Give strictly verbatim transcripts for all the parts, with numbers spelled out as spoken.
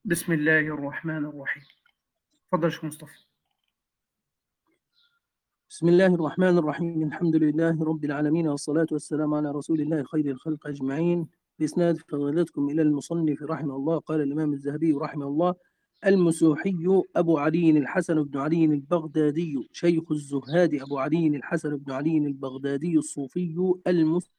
بسم الله الرحمن الرحيم. اتفضل يا شيخ مصطفى. بسم الله الرحمن الرحيم. الحمد لله رب العالمين، والصلاة والسلام على رسول الله خير الخلق أجمعين. بإسناد فضيلتكم إلى المصنف رحمه الله. قال الإمام الذهبي رحمه الله: المسوحي أبو علي الحسن بن علي البغدادي، شيخ الزهاد أبو علي الحسن بن علي البغدادي الصوفي المسوحي.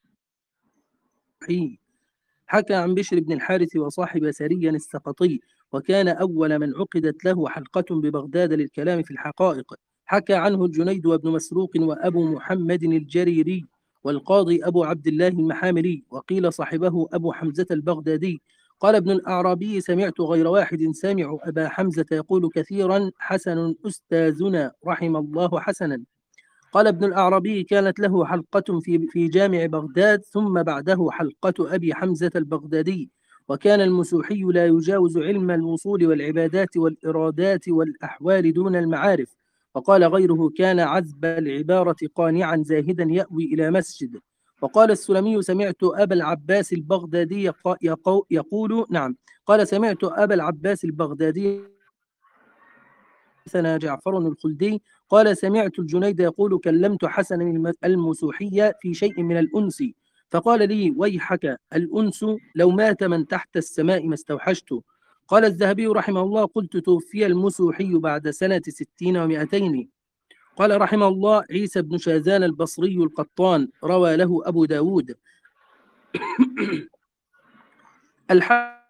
حكى عن بشر بن الحارث وصاحب سريا السقطي، وكان أول من عقدت له حلقة ببغداد للكلام في الحقائق. حكى عنه الجنيد وابن مسروق وأبو محمد الجريري والقاضي أبو عبد الله المحاملي، وقيل صاحبه أبو حمزة البغدادي. قال ابن الأعرابي: سمعت غير واحد سامع أبا حمزة يقول كثيرا: حسن أستاذنا رحم الله حسنا. قال ابن الأعرابي: كانت له حلقة في في جامع بغداد، ثم بعده حلقة أبي حمزة البغدادي. وكان المسوحي لا يجاوز علم الوصول والعبادات والإرادات والأحوال دون المعارف. وقال غيره: كان عذب العبارة قانعا زاهدا يأوي إلى مسجد. وقال السلمي: سمعت أبا العباس البغدادي يقو يقو يقول نعم قال سمعت أبا العباس البغدادي حدثنا جعفر الخلدي قال: سمعت الجنيد يقول: كلمت حسن المسوحي في شيء من الأنس، فقال لي: ويحك، الأنس لو مات من تحت السماء ما استوحشته. قال الذهبي رحمه الله: قلت: توفي المسوحي بعد سنة ستين ومائتين. قال رحمه الله: عيسى بن شاذان البصري القطان، روى له أبو داود. الحق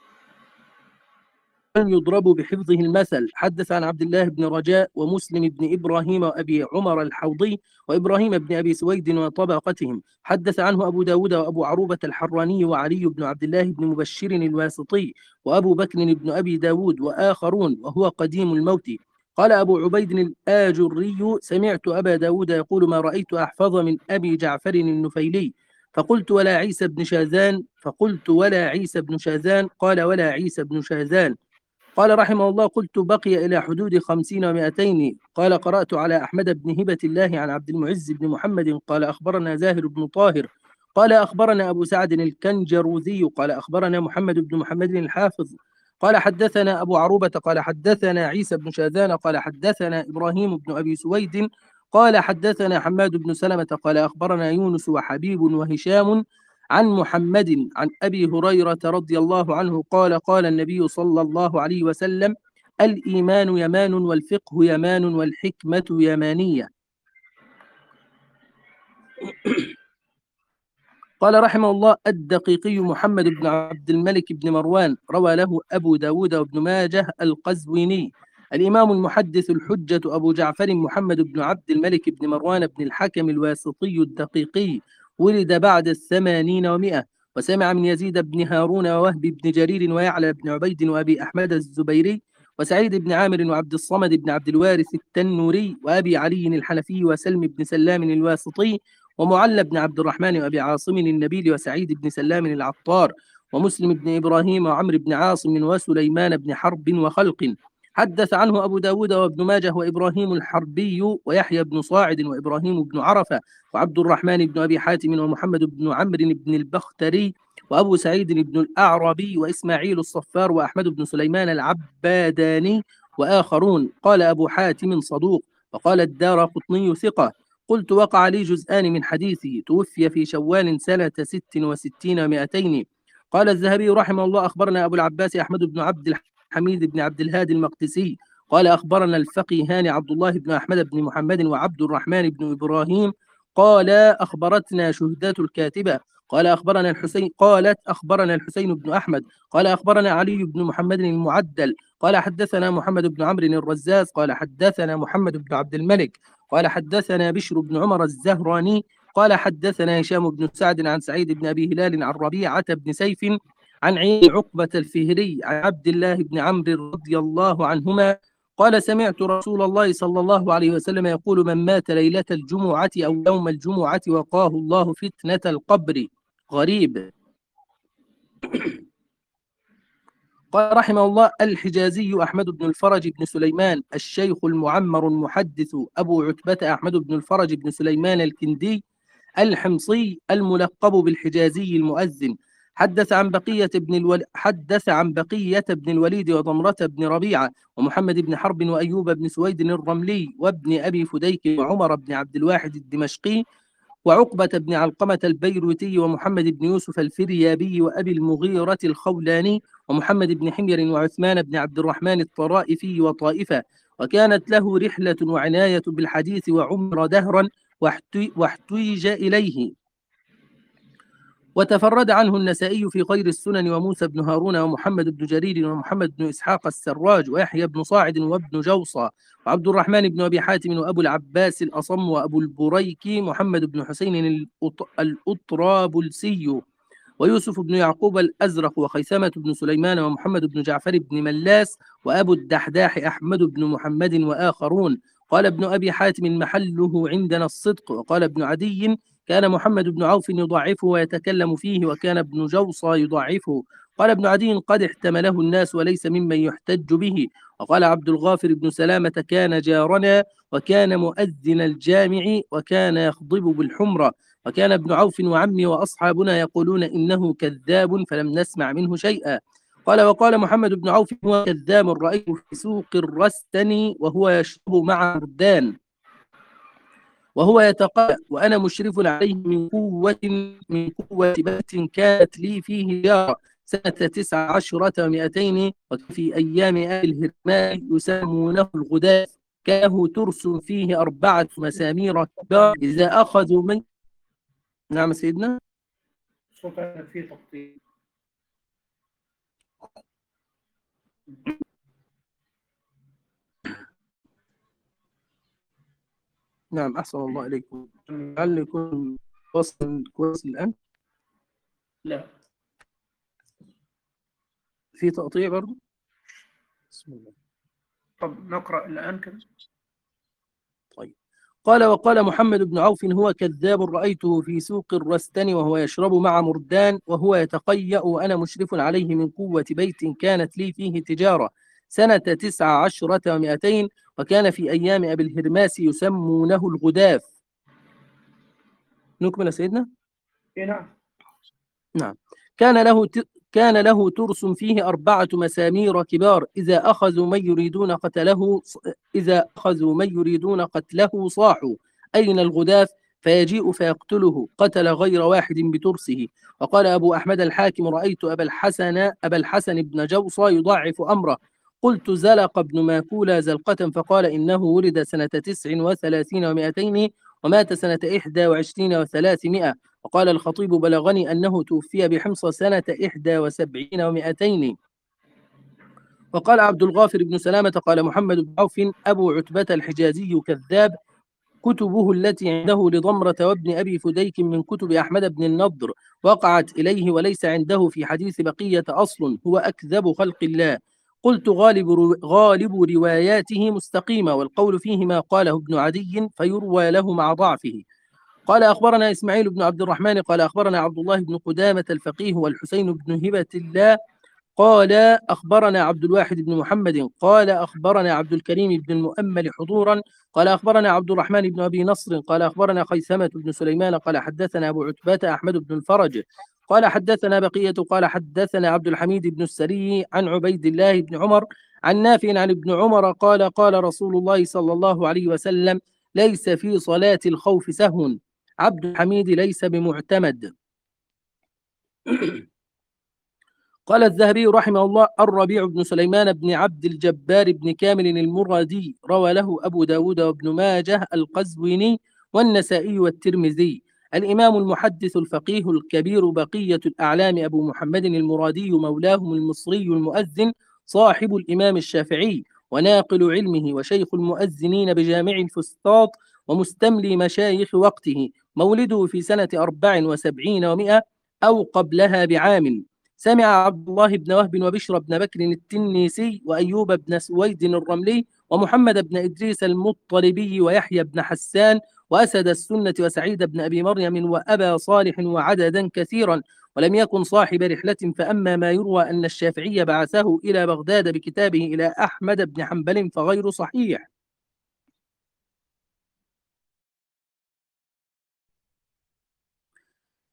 يضرب بحفظه المثل. حدث عن عبد الله بن رجاء ومسلم بن إبراهيم وأبي عمر الحوضي وإبراهيم بن أبي سويد وطبقتهم. حدث عنه أبو داود وأبو عروبة الحراني وعلي بن عبد الله بن مبشر الواسطي وأبو بكر بن أبي داود وآخرون، وهو قديم الموت. قال أبو عبيد الآجري: سمعت أبا داود يقول: ما رأيت أحفظ من أبي جعفر النفيلي. فقلت: ولا عيسى بن شاذان فقلت ولا عيسى بن شاذان قال: ولا عيسى بن شاذان. قال رحمه الله: قلت: بقي إلى حدود خمسين ومائتين. قال: قرأت على أحمد بن هبة الله عن عبد المعز بن محمد قال: أخبرنا زاهر بن طاهر قال: أخبرنا أبو سعد الكنجروذي قال: أخبرنا محمد بن محمد الحافظ قال: حدثنا أبو عروبة قال: حدثنا عيسى بن شاذان قال: حدثنا إبراهيم بن أبي سويد قال: حدثنا حماد بن سلمة قال: أخبرنا يونس وحبيب وهشام عن محمد عن أبي هريرة رضي الله عنه قال: قال النبي صلى الله عليه وسلم: الإيمان يمان، والفقه يمان، والحكمة يمانية. قال رحمه الله: الدقيقي محمد بن عبد الملك بن مروان، روى له أبو داود وابن ماجه القزويني. الإمام المحدث الحجة أبو جعفر محمد بن عبد الملك بن مروان بن الحكم الواسطي الدقيقي، ولد بعد الثمانين ومائة، وسمع من يزيد بن هارون ووهب بن جرير ويعلى بن عبيد وأبي أحمد الزبيري وسعيد بن عامر وعبد الصمد بن عبد الوارث التنوري وأبي علي الحنفي وسلم بن سلام الواسطي ومعلى بن عبد الرحمن وأبي عاصم النبيل وسعيد بن سلام العطار ومسلم بن إبراهيم وعمرو بن عاصم وسليمان بن حرب وخلق. حدث عنه أبو داود وابن ماجه وإبراهيم الحربي ويحيى بن صاعد وإبراهيم بن عرفة وعبد الرحمن بن أبي حاتم ومحمد بن عمرو بن البختري وأبو سعيد بن الأعربي وإسماعيل الصفار وأحمد بن سليمان العباداني وآخرون. قال أبو حاتم: صدوق. وقال الدارقطني: ثقة. قلت: وقع لي جزءان من حديثه. توفي في شوال سنة ست وستين ومائتين. قال الذهبي رحمه الله: أخبرنا أبو العباس أحمد بن عبد الحميد بن عبد الهادي المقدسي قال: أخبرنا الفقيهان عبد الله بن أحمد بن محمد وعبد الرحمن بن إبراهيم قال: أخبرتنا شهدات الكاتبة قال: أخبرنا الحسين قالت أخبرنا الحسين بن أحمد قال: أخبرنا علي بن محمد المعدل قال: حدثنا محمد بن عمرو الرزاز قال: حدثنا محمد بن عبد الملك قال: حدثنا بشر بن عمر الزهراني قال: حدثنا هشام بن سعد عن سعيد بن أبي هلال عن ربيعة بن سيف عن عين عقبة الفهري عن عبد الله بن عمرو رضي الله عنهما قال: سمعت رسول الله صلى الله عليه وسلم يقول: من مات ليلة الجمعة أو يوم الجمعة وقاه الله فتنة القبر. غريب. قال رحمه الله: الحجازي أحمد بن الفرج بن سليمان الشيخ المعمر المحدث أبو عتبة أحمد بن الفرج بن سليمان الكندي الحمصي الملقب بالحجازي المؤذن. حدث عن بقية بن الول... حدث عن بقية بن الوليد وضمرة بن ربيعة ومحمد بن حرب وأيوب بن سويد الرملي وابن أبي فديك وعمر بن عبد الواحد الدمشقي وعقبة بن علقمة البيروتي ومحمد بن يوسف الفريابي وأبي المغيرة الخولاني ومحمد بن حمير وعثمان بن عبد الرحمن الطرائفي وطائفة. وكانت له رحلة وعناية بالحديث وعمر دهرا واحتوج إليه. وتفرد عنه النسائي في خير السنن وموسى بن هارون ومحمد بن جرير ومحمد بن إسحاق السراج ويحيى بن صاعد وابن جوصى وعبد الرحمن بن أبي حاتم وأبو العباس الأصم وأبو البريكي محمد بن حسين الأطرابلسي ويوسف بن يعقوب الأزرق وخيثمة بن سليمان ومحمد بن جعفر بن ملاس وأبو الدحداح أحمد بن محمد وآخرون. قال ابن أبي حاتم محله عندنا الصدق. وقال ابن عدي كان محمد بن عوف يضعفه ويتكلم فيه وكان ابن جوصى يضعفه. قال ابن عدي قد احتمله الناس وليس ممن يحتج به. وقال عبد الغافر بن سلامة كان جارنا وكان مؤذن الجامع وكان يخضب بالحمرة. وكان ابن عوف وعمي وأصحابنا يقولون إنه كذاب فلم نسمع منه شيئا. قال وقال محمد بن عوف هو كذاب رأيته في سوق الرستن وهو يشرب مع مردان وهو يتقاء وأنا مشرف عليه من قوة من قوة بيت كانت لي فيه جارة سنة تسع عشرة ومئتين وفي أيام آل الهرمان يسمونه الغداة كاه ترس فيه أربعة مسامير كبار إذا أخذوا من. نعم سيدنا. صوت فيه تقطيع. نعم أحسن الله إليكم. هل يكون وصل كويس الآن؟ لا في تقطيع برضه. بسم الله. طب نقرأ الآن كده. طيب. قال وقال محمد بن عوف هو كذاب رأيته في سوق الرستن وهو يشرب مع مردان وهو يتقيأ وأنا مشرف عليه من قوة بيت كانت لي فيه تجارة سنة تسع عشرة ومئتين وكان في أيام أبي الهرماس يسمونه الغداف. نكمل يا سيدنا. إيه نعم. نعم. كان له ت... كان له ترس فيه أربعة مسامير كبار إذا أخذوا من يريدون قتله إذا أخذوا من يريدون قتله صاحوا أين الغداف فيجيء فيقتله قتل غير واحد بترسه. وقال أبو أحمد الحاكم رأيت أبا الحسن أبا الحسن بن جوصى يضعف أمره. قلت زلق بن ماكولا زلقة فقال إنه ولد سنة تسع وثلاثين ومائتين ومات سنة إحدى وعشرين وثلاثمائة. وقال الخطيب بلغني أنه توفي بحمص سنة إحدى وسبعين ومائتين. وقال عبد الغافر بن سلامة قال محمد بن عوف أبو عتبة الحجازي كذاب كتبه التي عنده لضمرة وابن أبي فديك من كتب أحمد بن النضر وقعت إليه وليس عنده في حديث بقية أصل هو أكذب خلق الله. قلت غالب, رو... غالب رواياته مستقيمة والقول فيه ما قاله ابن عدي فيروى له مع ضعفه. قال أخبرنا إسماعيل بن عبد الرحمن قال أخبرنا عبد الله بن قدامة الفقيه والحسين بن هبة الله قال أخبرنا عبد الواحد بن محمد قال أخبرنا عبد الكريم بن المؤمل حضورا قال أخبرنا عبد الرحمن بن أبي نصر قال أخبرنا خيثمة بن سليمان قال حدثنا أبو عتبة أحمد بن الفرج قال حدثنا بقية قال حدثنا عبد الحميد بن السري عن عبيد الله بن عمر عن نافع عن ابن عمر قال قال رسول الله صلى الله عليه وسلم ليس في صلاة الخوف سهو عبد الحميد ليس بمعتمد. قال الذهبي رحمه الله الربيع بن سليمان بن عبد الجبار بن كامل المرادي روى له أبو داود وابن ماجه القزويني والنسائي والترمذي. الإمام المحدث الفقيه الكبير بقية الأعلام أبو محمد المرادي مولاهم المصري المؤذن صاحب الإمام الشافعي وناقل علمه وشيخ المؤذنين بجامع الفسطاط ومستملي مشايخ وقته مولده في سنة أربع وسبعين ومئة أو قبلها بعام. سمع عبد الله بن وهب وبشر بن بكر التنيسي وأيوب بن سويد الرملي ومحمد بن إدريس المطلبي ويحيى بن حسان وأسد السنة وسعيد بن أبي مريم وأبا صالح وعددا كثيرا ولم يكن صاحب رحلة. فأما ما يروى أن الشافعي بعثه إلى بغداد بكتابه إلى أحمد بن حنبل فغير صحيح.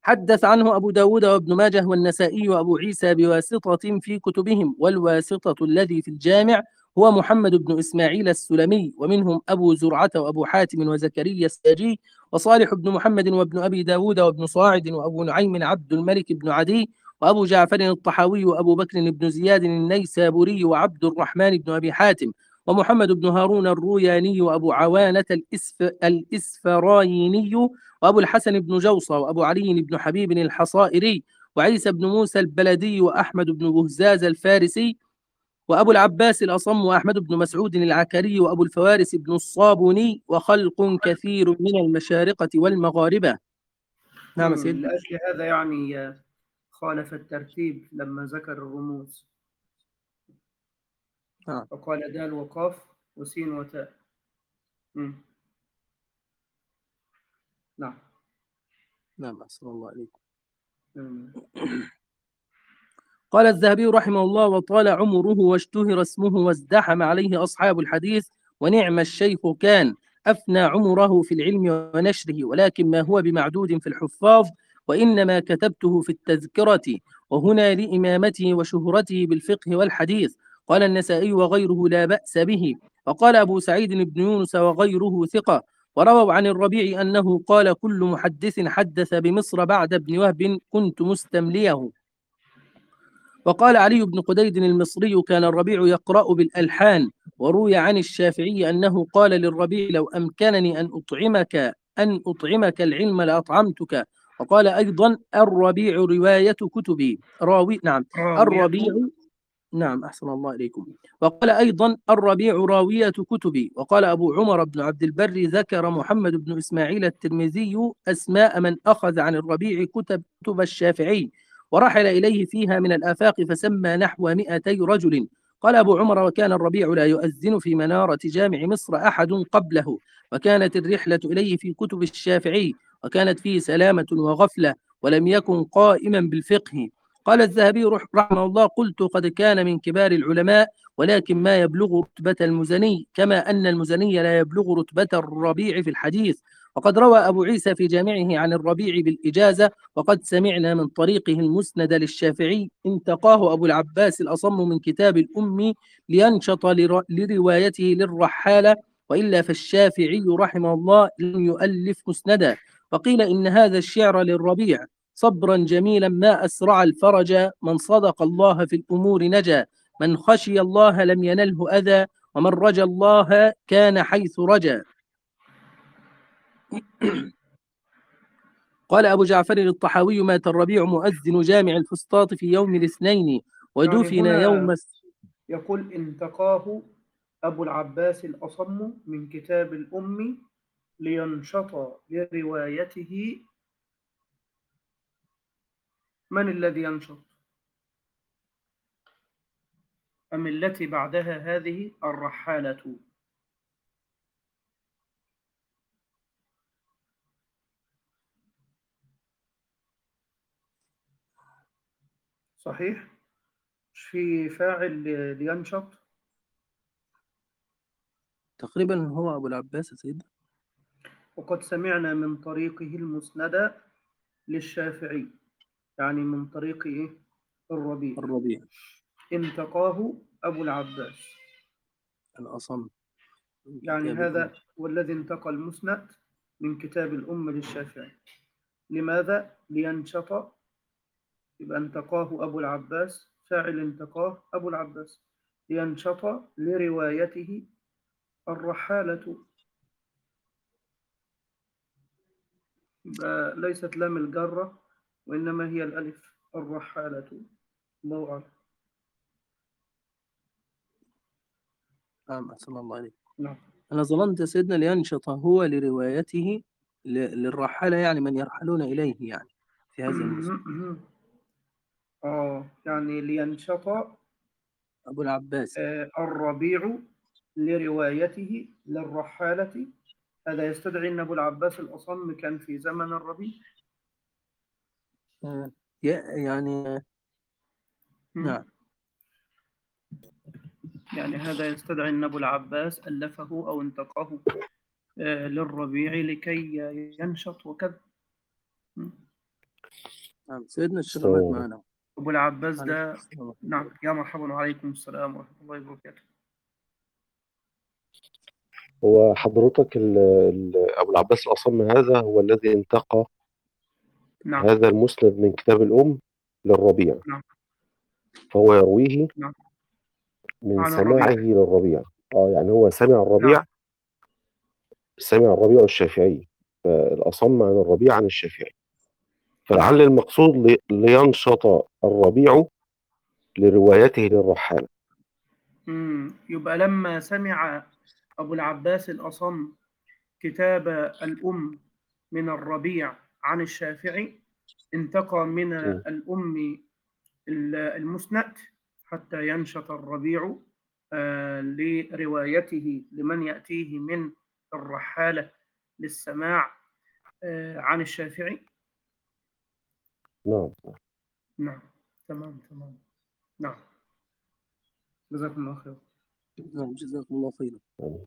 حدث عنه أبو داود وابن ماجه والنسائي وأبو عيسى بواسطة في كتبهم، والواسطة الذي في الجامع هو محمد بن إسماعيل السلمي، ومنهم أبو زرعة وأبو حاتم وزكريا الساجي وصالح بن محمد وابن أبي داود وابن صاعد وأبو نعيم عبد الملك بن عدي وأبو جعفر الطحاوي وأبو بكر بن زياد النيسابوري وعبد الرحمن بن أبي حاتم ومحمد بن هارون الروياني وأبو عوانة الإسف الإسفرايني وأبو الحسن بن جوصة وأبو علي بن حبيب الحصائري وعيسى بن موسى البلدي وأحمد بن بهزاز الفارسي وأبو العباس الأصم وأحمد بن مسعود العكري وأبو الفوارس بن الصابوني وخلق كثير من المشارقة والمغاربة. نعم مم. سيدنا. لأجل هذا يعني خالف الترتيب لما ذكر الرموز، نعم فقال دال وقاف وسين وتاء. مم. نعم. نعم أحسن الله عليكم. مم. قال الذهبي رحمه الله: وطال عمره واشتهر اسمه وازدحم عليه أصحاب الحديث، ونعم الشيخ كان، أفنى عمره في العلم ونشره، ولكن ما هو بمعدود في الحفاظ، وإنما كتبته في التذكرة، وهنا لإمامته وشهرته بالفقه والحديث. قال النسائي وغيره لا بأس به. وقال أبو سعيد بن يونس وغيره ثقة. ورووا عن الربيع أنه قال: كل محدث حدث بمصر بعد ابن وهب كنت مستمليه. وقال علي بن قديد المصري: كان الربيع يقرأ بالألحان. وروي عن الشافعي أنه قال للربيع: لو أمكنني أن أطعمك أن أطعمك العلم لأطعمتك. وقال أيضا: الربيع رواية كتبي راوي نعم راوية. الربيع نعم أحسن الله إليكم. وقال أيضا: الربيع راوية كتبي. وقال أبو عمر بن عبد البر: ذكر محمد بن إسماعيل الترمذي أسماء من أخذ عن الربيع كتب كتب الشافعي، ورحل إليه فيها من الآفاق، فسمى نحو مئتي رجل. قال أبو عمر: وكان الربيع لا يؤذن في منارة جامع مصر أحد قبله، وكانت الرحلة إليه في كتب الشافعي، وكانت فيه سلامة وغفلة، ولم يكن قائما بالفقه. قال الذهبي رحمه الله: قلت: قد كان من كبار العلماء، ولكن ما يبلغ رتبة المزني، كما أن المزني لا يبلغ رتبة الربيع في الحديث. وقد روى أبو عيسى في جامعه عن الربيع بالإجازة، وقد سمعنا من طريقه المسند للشافعي: انتقاه أبو العباس الأصم من كتاب الأم لينشط لروايته للرحالة، وإلا فالشافعي رحمه الله لم يؤلف مسندا. وقيل إن هذا الشعر للربيع: صبرا جميلا ما أسرع الفرج، من صدق الله في الأمور نجا، من خشي الله لم ينله أذى، ومن رجا الله كان حيث رجا. قال أبو جعفر الطحاوي: مات الربيع مؤذن جامع الفسطاط في يوم الاثنين، ودفن يعني هنا يوم يقول انتقاه أبو العباس الأصم من كتاب الأم لينشط لروايته. من الذي ينشط؟ أم التي بعدها هذه الرحالة؟ صحيح؟ مش في فاعل لينشط؟ تقريبا هو أبو العباس يا سيدنا. وقد سمعنا من طريقه المسند للشافعي، يعني من طريق إيه؟ الربيع. الربيع انتقاه أبو العباس، الأصم من يعني كتاب الأم. هذا والذي انتقى المسند من كتاب الأم للشافعي. لماذا؟ لينشط، يبقى انتقاه أبو العباس، فاعل انتقاه أبو العباس، لينشط لروايته الرحالة. يبقى ليست لام الجرة، وإنما هي الألف، الرحالة. الله أعلم. نعم أحسن الله عليك. نعم. أنا ظننت يا سيدنا لينشط هو لروايته للرحالة، يعني من يرحلون إليه يعني في هذه النسخة. آه يعني لينشط أبو العباس. آه الربيع لروايته للرحالة. هذا يستدعي أن أبو العباس الأصم كان في زمن الربيع. آه، يعني نعم. يعني هذا يستدعي أن أبو العباس ألفه أو انتقاه آه للربيع لكي ينشط وكذا. نعم سيدنا الشيخ السلام مات عليكم. معنا. أبو العباس عليكم ده السلام. نعم. يا مرحبا وعليكم السلام ورحمة الله وبركاته. هو حضرتك ال- ال- أبو العباس الأصم هذا هو الذي انتقى نعم هذا المسند من كتاب الأم للربيع، نعم فهو يرويه نعم من عن سماعه الربيع. للربيع. اه يعني هو سمع الربيع، نعم سمع الربيع الشافعي، فالأصم عن الربيع عن الشافعي، فلعل نعم. المقصود لي- لينشط الربيع لروايته للرحالة. مم. يبقى لما سمع أبو العباس الأصم كتاب الأم من الربيع عن الشافعي انتقى من م. الأم المسند حتى ينشط الربيع آه، لروايته لمن يأتيه من الرحالة للسماع آه، عن الشافعي. نعم. نعم تمام تمام. نعم جزاكم الله خير. نعم جزاكم الله خيرا. يعني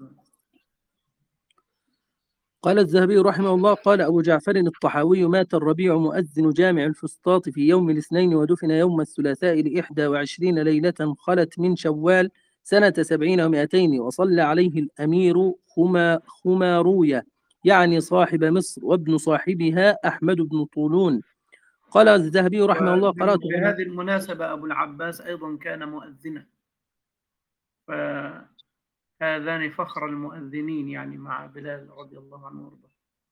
قال الذهبي رحمه الله قال أبو جعفر الطحاوي مات الربيع مؤذن جامع الفسطاط في يوم الاثنين ودفن يوم الثلاثاء لإحدى وعشرين ليلة خلت من شوال سنة سبعين ومائتين، وصلى عليه الأمير خما خماروية يعني صاحب مصر وابن صاحبها أحمد بن طولون. قال الذهبي رحمه الله قرأت على بهذه المناسبة أبو العباس أيضا كان مؤذنا، فهذان فخر المؤذنين يعني مع بلال رضي الله عنه وارضاه.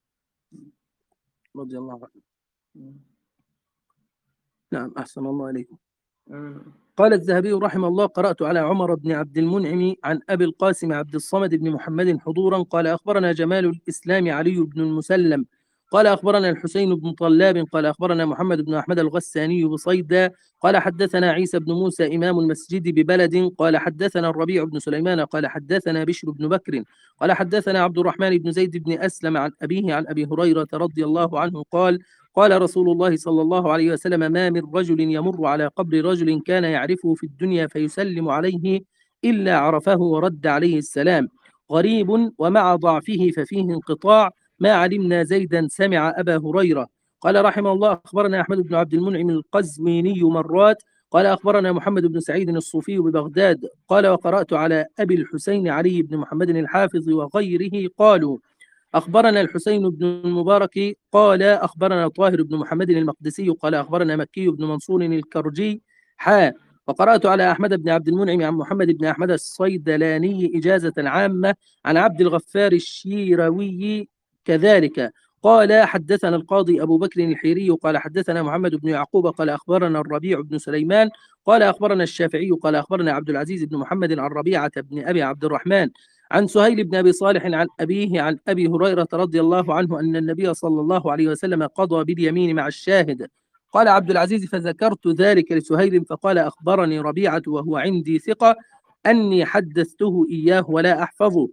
رضي الله عنه. نعم أحسن الله عليكم. قال الذهبي رحمه الله قرأت على عمر بن عبد المنعم عن أبي القاسم عبد الصمد بن محمد حضورا قال أخبرنا جمال الإسلام علي بن المسلم قال أخبرنا الحسين بن طلاب قال أخبرنا محمد بن أحمد الغساني بصيدا قال حدثنا عيسى بن موسى إمام المسجد ببلد قال حدثنا الربيع بن سليمان قال حدثنا بشر بن بكر قال حدثنا عبد الرحمن بن زيد بن أسلم عن أبيه عن أبي هريرة رضي الله عنه قال قال رسول الله صلى الله عليه وسلم ما من رجل يمر على قبر رجل كان يعرفه في الدنيا فيسلم عليه إلا عرفه ورد عليه السلام، غريب ومع ضعفه ففيه انقطاع ما علمنا زيدا سمع أبا هريرة. قال رحمه الله أخبرنا أحمد بن عبد المنعم القزويني مرات قال أخبرنا محمد بن سعيد الصوفي ببغداد قال وقرأت على أبي الحسين علي بن محمد الحافظ وغيره قالوا أخبرنا الحسين بن المبارك قال أخبرنا طاهر بن محمد المقدسي قال أخبرنا مكي بن منصور الكرجي حا وقرأت على أحمد بن عبد المنعم عن محمد بن أحمد الصيدلاني إجازة عامة عن عبد الغفار الشيروي كذلك قال حدثنا القاضي أبو بكر الحيري قال حدثنا محمد بن يعقوب قال أخبرنا الربيع بن سليمان قال أخبرنا الشافعي قال أخبرنا عبد العزيز بن محمد عن ربيعة بن أبي عبد الرحمن عن سهيل بن أبي صالح عن أبيه عن أبي هريرة رضي الله عنه أن النبي صلى الله عليه وسلم قضى باليمين مع الشاهد. قال عبد العزيز فذكرت ذلك لسهيل فقال أخبرني ربيعة وهو عندي ثقة أني حدثته إياه ولا أحفظه.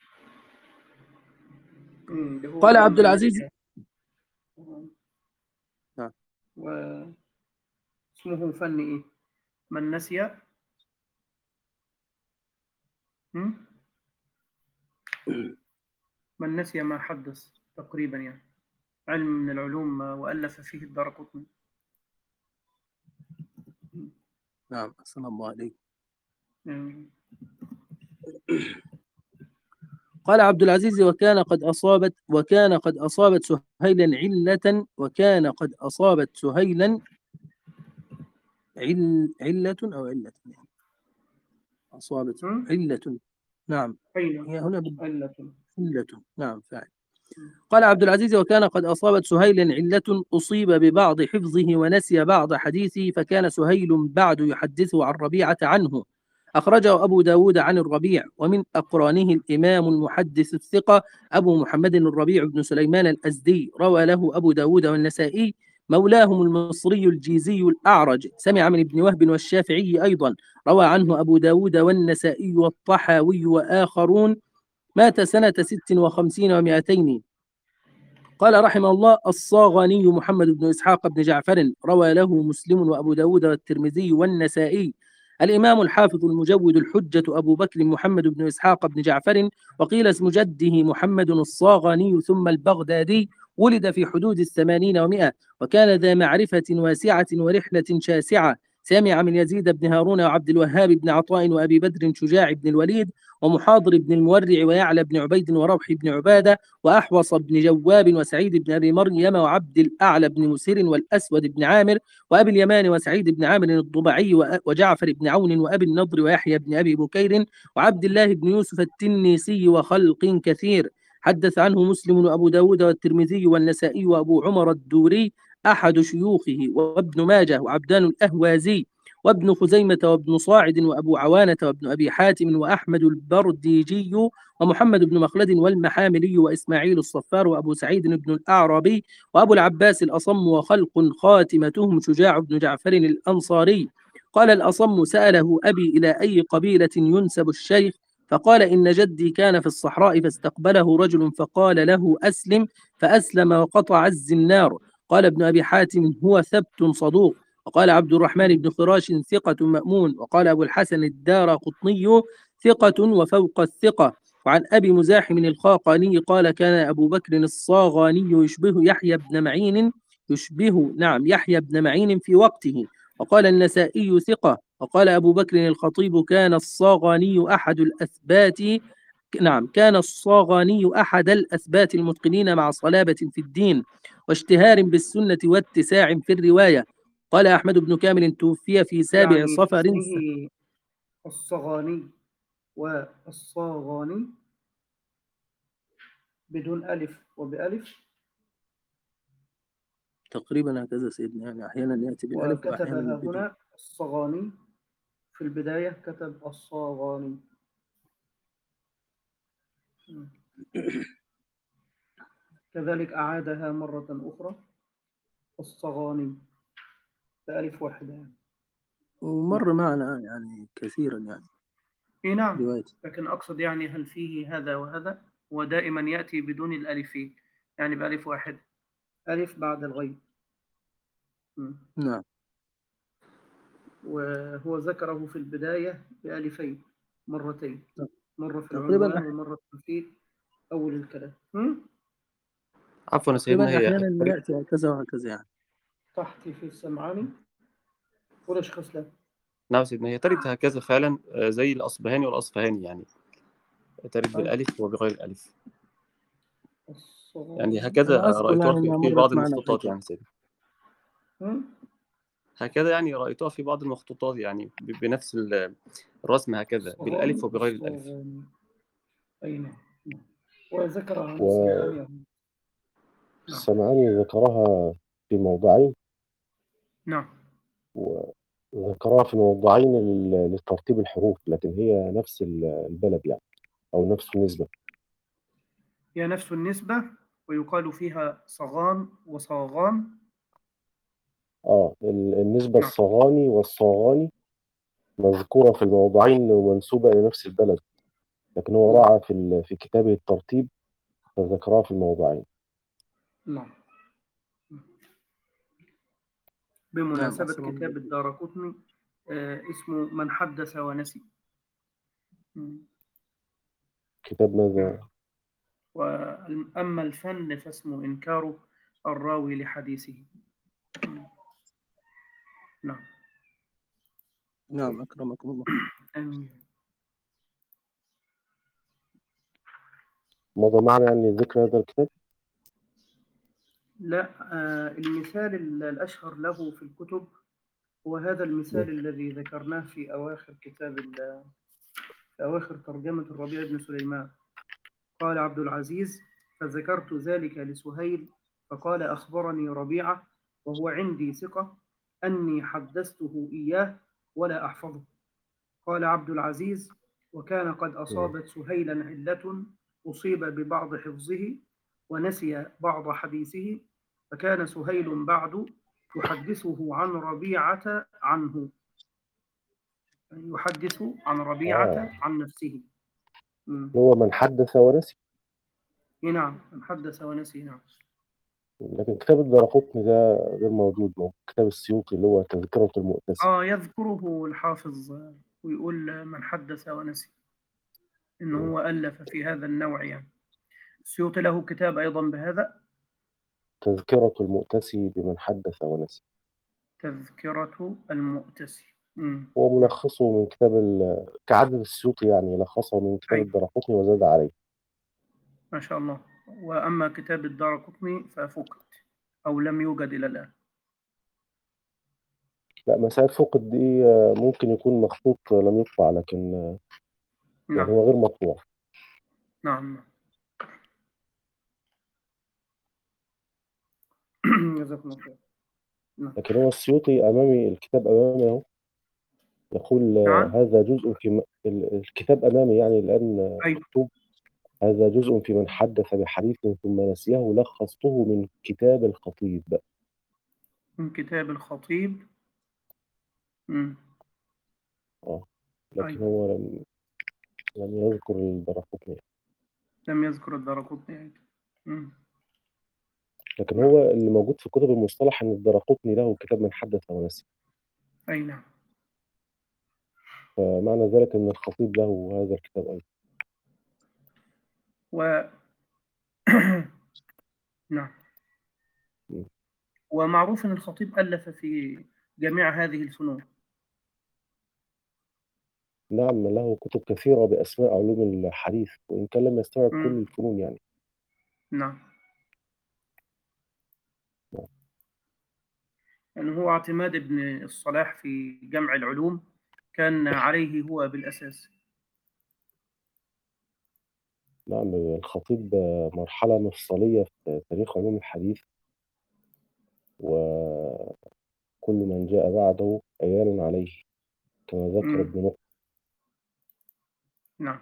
قال عبد العزيز اسمه فن إيه؟ من نسي من نسي ما حدث تقريبا، يعني علم من العلوم وألف فيه الدارقطني. نعم أحسن الله عليك. قال عبد العزيز وكان قد أصابت وكان قد أصابت سهيلا علة وكان قد أصابت سهيلا عل علة أو علة يعني. أصابت علة. نعم هي هنا علة علة. نعم فعلا. قال عبد العزيز وكان قد أصابت سهيلا علة أصيب ببعض حفظه ونسي بعض حديثه فكان سهيل بعد يحدثه عن ربيعة عنه. أخرجه أبو داود عن الربيع ومن أقرانه الإمام المحدث الثقة أبو محمد الربيع بن سليمان الأزدي روى له أبو داود والنسائي مولاهم المصري الجيزي الأعرج سمع من ابن وهب والشافعي أيضا روى عنه أبو داود والنسائي والطحاوي وآخرون مات سنة ست وخمسين ومائتين. قال رحمه الله الصاغاني محمد بن إسحاق بن جعفر روى له مسلم وأبو داود والترمذي والنسائي. الإمام الحافظ المجود الحجة أبو بكر محمد بن إسحاق بن جعفر وقيل اسم جده محمد الصاغاني ثم البغدادي ولد في حدود الثمانين ومائة، وكان ذا معرفة واسعة ورحلة شاسعة. سمع من يزيد بن هارون وعبد الوهاب بن عطاء وأبي بدر شجاع بن الوليد ومحاضر بن المورع ويعلى بن عبيد وروح بن عبادة وأحوص بن جواب وسعيد بن أبي مريم وعبد الأعلى بن مسير والأسود بن عامر وأبي اليمان وسعيد بن عامر الضبعي وجعفر بن عون وأبي النضر ويحيى بن أبي بكير وعبد الله بن يوسف التنيسي وخلق كثير. حدث عنه مسلم وأبو داود والترمذي والنسائي وأبو عمر الدوري أحد شيوخه وابن ماجه وعبدان الأهوازي وابن خزيمة وابن صاعد وأبو عوانة وابن أبي حاتم وأحمد البرديجي ومحمد بن مخلد والمحاملي وإسماعيل الصفار وأبو سعيد بن الأعرابي وأبو العباس الأصم وخلق خاتمتهم شجاع بن جعفر الأنصاري. قال الأصم: سأله أبي إلى أي قبيلة ينسب الشيخ؟ فقال: إن جدي كان في الصحراء فاستقبله رجل فقال له: أسلم، فأسلم وقطع الزنار. قال ابن أبي حاتم: هو ثبت صدوق. وقال عبد الرحمن بن خراش: ثقة مأمون. وقال أبو الحسن الدارقطني: ثقة وفوق الثقة. وعن أبي مزاحم الخاقاني قال: كان أبو بكر الصاغاني يشبه يحيى بن معين يشبه نعم يحيى بن معين في وقته. وقال النسائي: ثقة. وقال أبو بكر الخطيب: كان الصاغاني أحد الأثبات نعم كان الصاغاني أحد الأثبات المتقنين مع صلابة في الدين واجتهار بالسنة واتساع في الرواية. قال أحمد بن كامل: توفي في سابع يعني صفر. اسمه الصغاني والصاغاني بدون ألف وبألف تقريبا هكذا سيدنا، يعني أحيانا يأتي بالألف وأحيانا وكتبها بدون. هنا الصغاني، في البداية كتب الصاغاني. كذلك أعادها مرة أخرى الصغاني بألف واحدة يعني. ومر معنا يعني كثيرا يعني إيه نعم، روايته. لكن أقصد يعني هل فيه هذا وهذا، ودائما يأتي بدون الألفين، يعني بألف واحد، ألف بعد الغين. نعم. وهو ذكره في البداية بألفين مرتين، مرة في العنوان تقريبا ومرة في أول الكلام. عفوا يا سيدنا، تقريبا هي أحيانا يأتي هكذا وهكذا يعني. تحت في السمعاني ولا شيخ اسلام؟ نعم سيدنا، هي ترد هكذا فعلا، آه، زي الأصبهاني والأصفهاني، يعني ترد بالألف وبغير الألف، يعني هكذا أنا آه، أذكر رأيتها يعني في أنها في بعض مرت معنا المخطوطات قبل. يعني سيدنا. هكذا يعني رأيتها في بعض المخطوطات، يعني ب- بنفس ال- الرسم هكذا بالألف وبغير الألف. أي نعم، وذكرها عن و- السمعاني. نعم السمعاني ذكرها في موضعين، نعم وذكرها في موضعين لل- لترتيب الحروف، لكن هي نفس ال- البلد يعني، أو نفس النسبة. هي نفس النسبة، ويقال فيها صغان وصاغان. اه ال- النسبة نعم الصغاني والصاغاني مذكورة في الموضعين ومنسوبة إلى نفس البلد، لكن هو نعم راعى في ال- في كتابه الترتيب فذكرها في الموضعين. نعم. نعم بمناسبة أحسن الله كتاب إليك. الدارقطني آه اسمه من حدث ونسي. كتاب نعم. ماذا؟ وأما الفن فاسمه إنكار الراوي لحديثه. نعم نعم أكرمكم الله. آمين. مضى معنا يعني ذكر هذا الكتاب؟ لا، آه المثال الأشهر له في الكتب هو هذا المثال الذي ذكرناه في أواخر كتاب في أواخر ترجمة الربيع بن سليمان. قال عبد العزيز: فذكرت ذلك لسهيل فقال: أخبرني ربيعة وهو عندي ثقة أني حدثته إياه ولا أحفظه. قال عبد العزيز: وكان قد أصابت سهيلا علة، أصيب ببعض حفظه ونسي بعض حديثه، فكان سهيل بعد يحدثه عن ربيعة عنه، يعني يحدث عن ربيعة آه عن نفسه. مم. هو من حدث ونسي. نعم، من حدث ونسي. نعم لكن كتاب الدارقطني ده غير موجود. موجود كتاب السيوطي اللي هو تذكرة المؤتسم. آه يذكره الحافظ ويقول من حدث ونسي، إنه هو ألف في هذا النوع يعني. السيوطي له كتاب أيضا بهذا. تذكرة المؤتسي بمن حدث ونسي. تذكرة المؤتسي. مم. هو ملخصه من كتاب ال- كعادة السيوطي يعني، لخصه من كتاب أي الدرقطني وزاد عليه. ما شاء الله. وأما كتاب الدارقطني ففقد أو لم يوجد إلى الآن. لا، مسائل فقد دي آه، ممكن يكون مخطوط آه، لم يطبع، لكن آه، يعني نعم هو غير مطبوع. نعم. جزاكم الله خير. نعم لكن هو السيوطي أمامي، الكتاب أمامي أهو، يقول آه، نعم. هذا جزء في م... ال- الكتاب أمامي يعني الآن آه، أيوة مكتوب. هذا جزء في من حدث بحديث ثم نسيه، لخصته من كتاب الخطيب. من كتاب الخطيب. مم. اه، لكن أيوة هو لم لم يذكر الدرقطني. لم يذكر الدارقطني أيضا. مم. لكن نعم. هو اللي موجود في كتب المصطلح ان الدرقطني له كتاب من حدث ونسي، أي نعم. فمعنى ذلك ان الخطيب له هذا الكتاب ايضا. و نعم. م. ومعروف أن الخطيب ألف في جميع هذه الفنون. نعم، له كتب كثيرة بأسماء علوم الحديث، وإن كان لم يستوعب كل مم. الفنون يعني. نعم. نعم. يعني هو اعتماد ابن الصلاح في جمع العلوم كان عليه هو بالأساس. نعم، الخطيب آه، مرحلة مفصلية في تاريخ علوم الحديث، وكل من جاء بعده عيال عليه كما ذكر مم. ابن نقط. نعم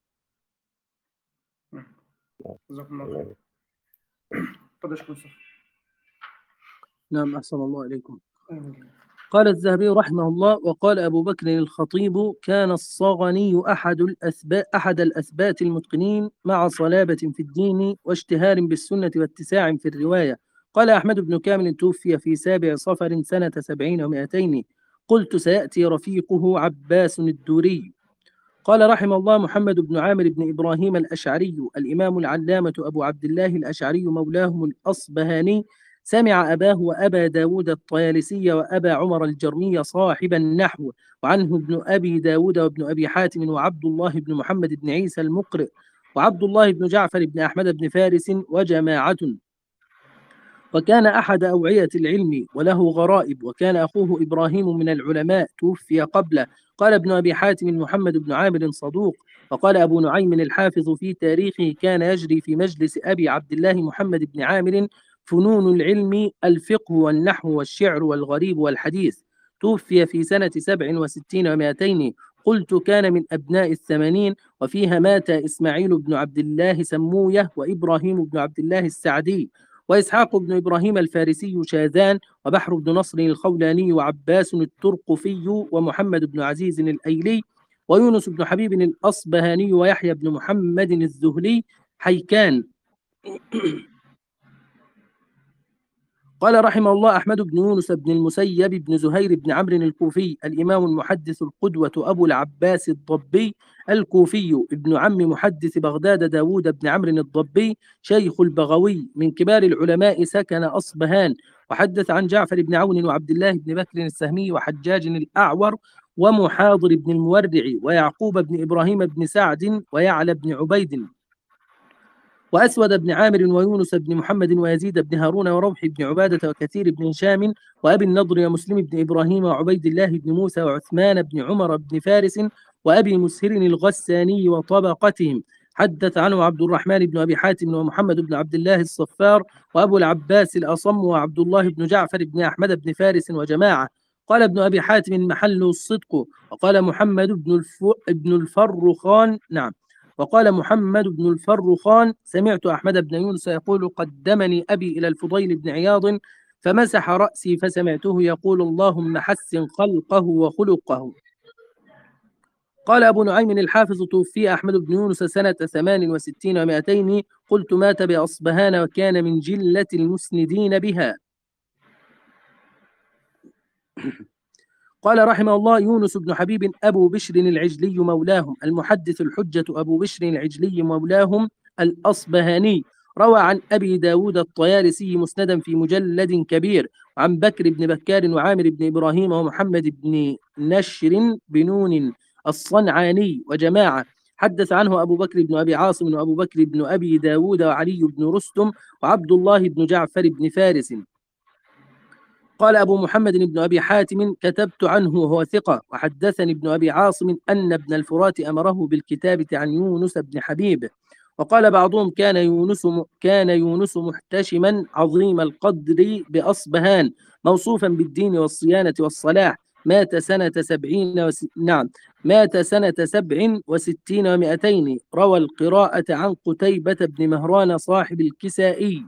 نعم. نعم. جزاكم الله خير. الله. نعم. تفضل يا شيخ مصطفى. نعم أحسن الله إليكم. آمين. قال الذهبي رحمه الله: وقال أبو بكر الخطيب: كان الصغني أحد الأثبات أحد الأثبات المتقنين، مع صلابة في الدين واشتهار بالسنة واتساع في الرواية. قال أحمد بن كامل: توفي في سابع صفر سنة سبعين ومائتين. قلت: سيأتي رفيقه عباس الدوري. قال رحمه الله: محمد بن عامر بن إبراهيم الأشعري، الإمام العلامة أبو عبد الله الأشعري، مولاهم الأصبهاني، سمع أباه وأبا داود الطيالسي وأبا عمر الجرمي صاحب النحو، وعنه ابن أبي داود وابن أبي حاتم وعبد الله بن محمد بن عيسى المقرئ وعبد الله بن جعفر بن أحمد بن فارس وجماعة. وكان أحد أوعية العلم وله غرائب، وكان أخوه إبراهيم من العلماء توفي قبله. قال ابن أبي حاتم: محمد بن عامر صدوق. وقال أبو نعيم الحافظ في تاريخه: كان يجري في مجلس أبي عبد الله محمد بن عامر فنون العلم، الفقه والنحو والشعر والغريب والحديث. توفي في سنة سبع وستين ومائتين. قلت: كان من أبناء الثمانين. وفيها مات إسماعيل بن عبد الله سمويه، وإبراهيم بن عبد الله السعدي، وإسحاق بن إبراهيم الفارسي شاذان، وبحر بن نصر الخولاني، وعباس الترقفي، ومحمد بن عزيز الأيلي، ويونس بن حبيب الأصبهاني، ويحيى بن محمد الذهلي حيكان. قال رحمه الله: أحمد بن يونس بن المسيب بن زهير بن عمرو الكوفي، الإمام المحدث القدوة أبو العباس الضبي الكوفي، ابن عم محدث بغداد داود بن عمرو الضبي، شيخ البغوي، من كبار العلماء، سكن أصبهان، وحدث عن جعفر بن عون وعبد الله بن بكر السهمي وحجاج الأعور ومحاضر بن المورع ويعقوب بن إبراهيم بن سعد ويعلى بن عبيد وأسود بن عامر ويونس بن محمد ويزيد بن هارون وروح بن عبادة وكثير بن هشام وأبي النضر ومسلم بن إبراهيم وعبيد الله بن موسى وعثمان بن عمر بن فارس وأبي مسهر الغساني وطبقتهم. حدث عنه عبد الرحمن بن أبي حاتم ومحمد بن عبد الله الصفار وأبو العباس الأصم وعبد الله بن جعفر بن أحمد بن فارس وجماعة. قال ابن أبي حاتم: محله الصدق. وقال محمد بن الف... ابن الفرخان نعم وقال محمد بن الفرخان: سمعت أحمد بن يونس يقول: قدمني أبي إلى الفضيل بن عياض فمسح رأسي، فسمعته يقول: اللهم حسن خلقه وخلقه. قال أبو نعيم الحافظ: توفي أحمد بن يونس سنة ثمان وستين ومائتين. قلت: مات بأصبهان، وكان من جلة المسندين بها. قال رحمه الله: يونس بن حبيب أبو بشر العجلي مولاهم، المحدث الحجة أبو بشر العجلي مولاهم الأصبهاني، روى عن أبي داود الطيالسي مسندا في مجلد كبير عن بكر بن بكار وعامر بن إبراهيم ومحمد بن نشر بنون الصنعاني وجماعة، حدث عنه أبو بكر بن أبي عاصم وأبو بكر بن أبي داود وعلي بن رستم وعبد الله بن جعفر بن فارس. قال أبو محمد بن أبي حاتم كتبت عنه وهو ثقة، وحدثني ابن أبي عاصم أن ابن الفرات أمره بالكتابة عن يونس بن حبيب. وقال بعضهم كان يونس كان يونس محتشما عظيم القدر بأصبهان موصوفا بالدين والصيانة والصلاح، مات سنة سبعين وس... نعم مات سنة سبع وستين ومائتين. روى القراءة عن قتيبة بن مهران صاحب الكسائي.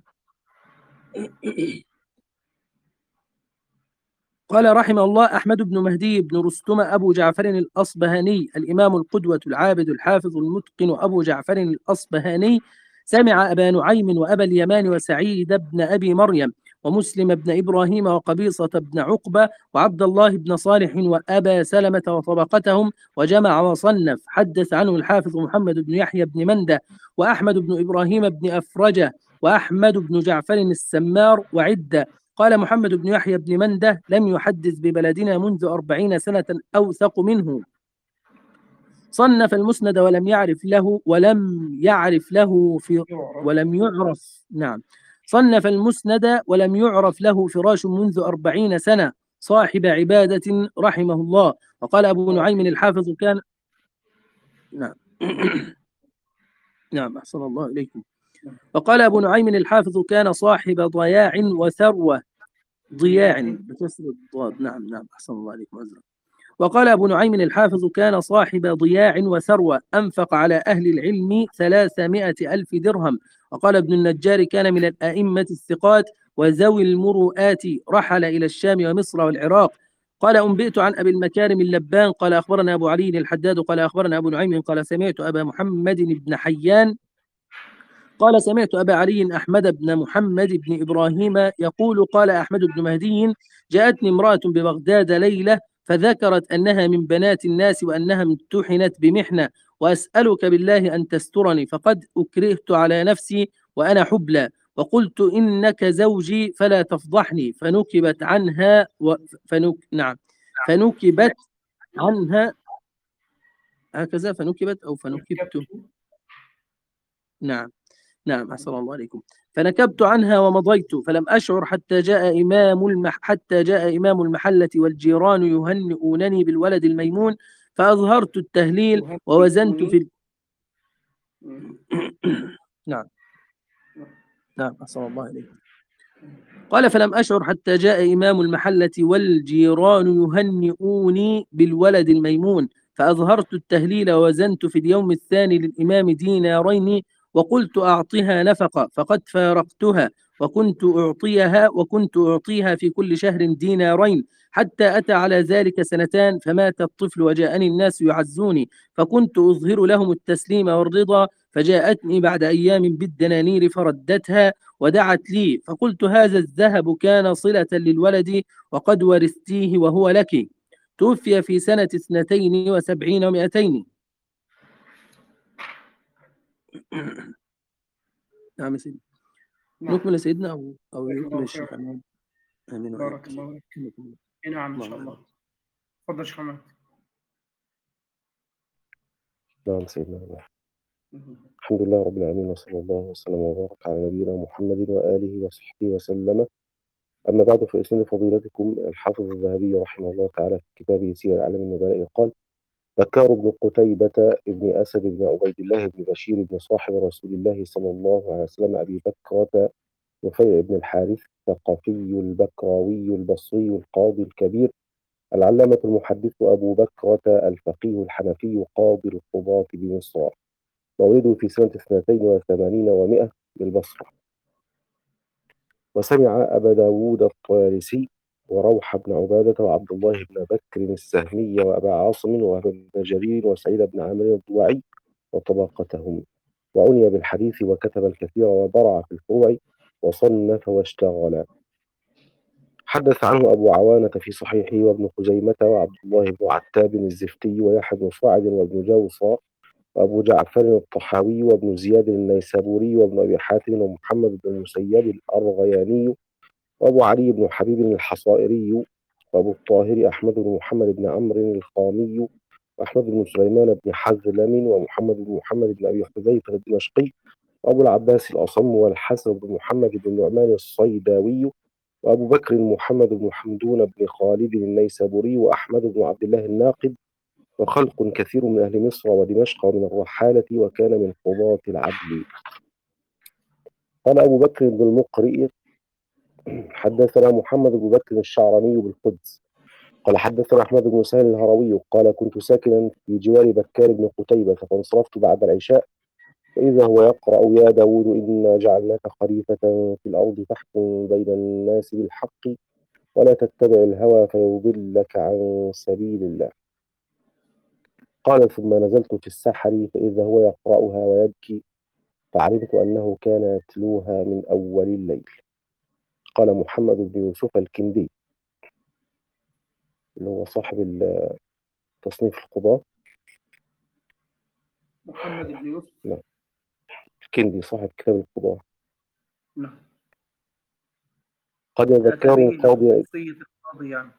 قال رحمه الله أحمد بن مهدي بن رستم أبو جعفر الأصبهاني الإمام القدوة العابد الحافظ المتقن أبو جعفر الأصبهاني سمع أبا نعيم وأبا اليمان وسعيد بن أبي مريم ومسلم بن إبراهيم وقبيصة بن عقبة وعبد الله بن صالح وأبا سلمة وطبقتهم وجمع وصنف. حدث عنه الحافظ محمد بن يحيى بن منده وأحمد بن إبراهيم بن أفرجة وأحمد بن جعفر السمار وعدة. قال محمد بن يحيى بن منده لم يحدث ببلدنا منذ أربعين سنة أوثق منه. صنف المسند ولم يعرف له ولم يعرف له في ولم يعرف نعم صنف المسند ولم يعرف له فراش منذ أربعين سنة، صاحب عبادة رحمه الله. وقال أبو نعيم الحافظ كان نعم نعم أحسن الله إليكم. وقال أبو نعيم الحافظ كان صاحب ضياع وثروة ضياع بكسر الضاد نعم نعم أحسن الله عليكم أزرق. وقال أبو نعيم الحافظ كان صاحب ضياع وثروة أنفق على أهل العلم ثلاثمائة ألف درهم. وقال ابن النجار كان من الأئمة الثقات وذوي المروءات، رحل إلى الشام ومصر والعراق. قال أنبئت عن أبي المكارم اللبان قال أخبرنا أبو علي الحداد قال أخبرنا أبو نعيم قال سمعت أبا محمد بن حيان قال سمعت أبا علي أحمد بن محمد بن إبراهيم يقول قال أحمد بن مهدي جاءتني امرأة ببغداد ليلة فذكرت أنها من بنات الناس وأنها امتحنت بمحنة، وأسألك بالله أن تسترني فقد أكرهت على نفسي وأنا حبلى، وقلت إنك زوجي فلا تفضحني. فنكبت عنها و... فنك... نعم فنكبت عنها هكذا فنكبت أو فنكبت نعم نعم أحسن الله عليكم. فنكبت عنها ومضيت فلم أشعر حتى جاء إمام المح حتى جاء إمام المحلة والجيران يهنئونني بالولد الميمون، فأظهرت التهليل ووزنت في نعم نعم أحسن الله عليكم. قال فلم أشعر حتى جاء إمام المحلة والجيران يهنئوني بالولد الميمون، فأظهرت التهليل ووزنت في اليوم الثاني للإمام دينارين وقلت أعطها نفقة، فقد فارقتها وكنت أعطيها وكنت أعطيها في كل شهر دينارين، حتى أتى على ذلك سنتان فمات الطفل وجاءني الناس يعزوني، فكنت أظهر لهم التسليم والرضا، فجاءتني بعد أيام بالدنانير فردتها ودعت لي، فقلت هذا الذهب كان صلة للولد وقد ورثتيه وهو لك. توفي في سنة اثنتين وسبعين ومائتين. نعم سيدي. نكمل سيدنا أو أو يكمل الشيخ عماد. آمين. بارك الله فيك. نعم إن شاء الله. تفضل شيخ عماد. نعم سيدنا الله. الحمد لله رب العالمين وصلى الله وسلم وبارك على نبينا محمد وآله وصحبه وسلم. أما بعد فإسلام فضيلتكم الحافظ الذهبي رحمه الله تعالى في كتابه سير أعلام النبلاء قال: بكار بن قتيبة بن أسد بن عبيد الله بن بشير بن صاحب رسول الله صلى الله عليه وسلم أبي بكرة نفيع بن الحارث الثقفي البكراوي البصري القاضي الكبير العلامة المحدث أبو بكرة الفقيه الحنفي قاضي القضاة بمصر، مولده في سنة اثنتين وثمانين ومائة بالبصرة. وسمع أبا داود الطيالسي وروح بن عبادة وعبد الله بن بكر السهمي وأبا عاصم وأبا بن جرير وسعيد بن عامر الضوعي وطبقتهم، وعني بالحديث وكتب الكثير وبرع في الفروع وصنف واشتغل. حدث عنه أبو عوانة في صحيحه وابن خزيمة وعبد الله بن عتاب الزفتي ويحيى بن صاعد وابن جوصى وأبو جعفر الطحاوي وابن زياد النيسابوري وابن أبي حاتم ومحمد بن المسيب الأرغياني وأبو علي بن حبيب الحصائري وأبو الطاهر أحمد بن محمد بن عمرو الخامي وأحمد بن سليمان بن حزلم ومحمد بن محمد بن أبي حذيفة الدمشقي وأبو العباس الأصم والحسن بن محمد بن نعمان الصيداوي وأبو بكر محمد بن حمدون بن خالد النيسابوري وأحمد بن عبد الله الناقد وخلق كثير من أهل مصر ودمشق ومن الرحالة وكان من قضاة العدل. قال أبو بكر بن المقرئ حدثنا محمد بن بكر الشعراني بالقدس قال حدثنا أحمد بن سهل الهروي قال كنت ساكنا في جوار بكار بن قتيبة فانصرفت بعد العشاء فإذا هو يقرأ يا داود إنا جعلناك خليفة في الأرض فاحكم بين الناس بالحق ولا تتبع الهوى فيضلك عن سبيل الله. قال ثم نزلت في السحر فإذا هو يقرأها ويبكي فعلمت أنه كان يتلوها من أول الليل. قال محمد بن يوسف الكندي اللي هو صاحب تصنيف القضاة. محمد بن يوسف نعم الكندي صاحب كتاب القضاة. نعم قد يذكر قاضي القاضي يعني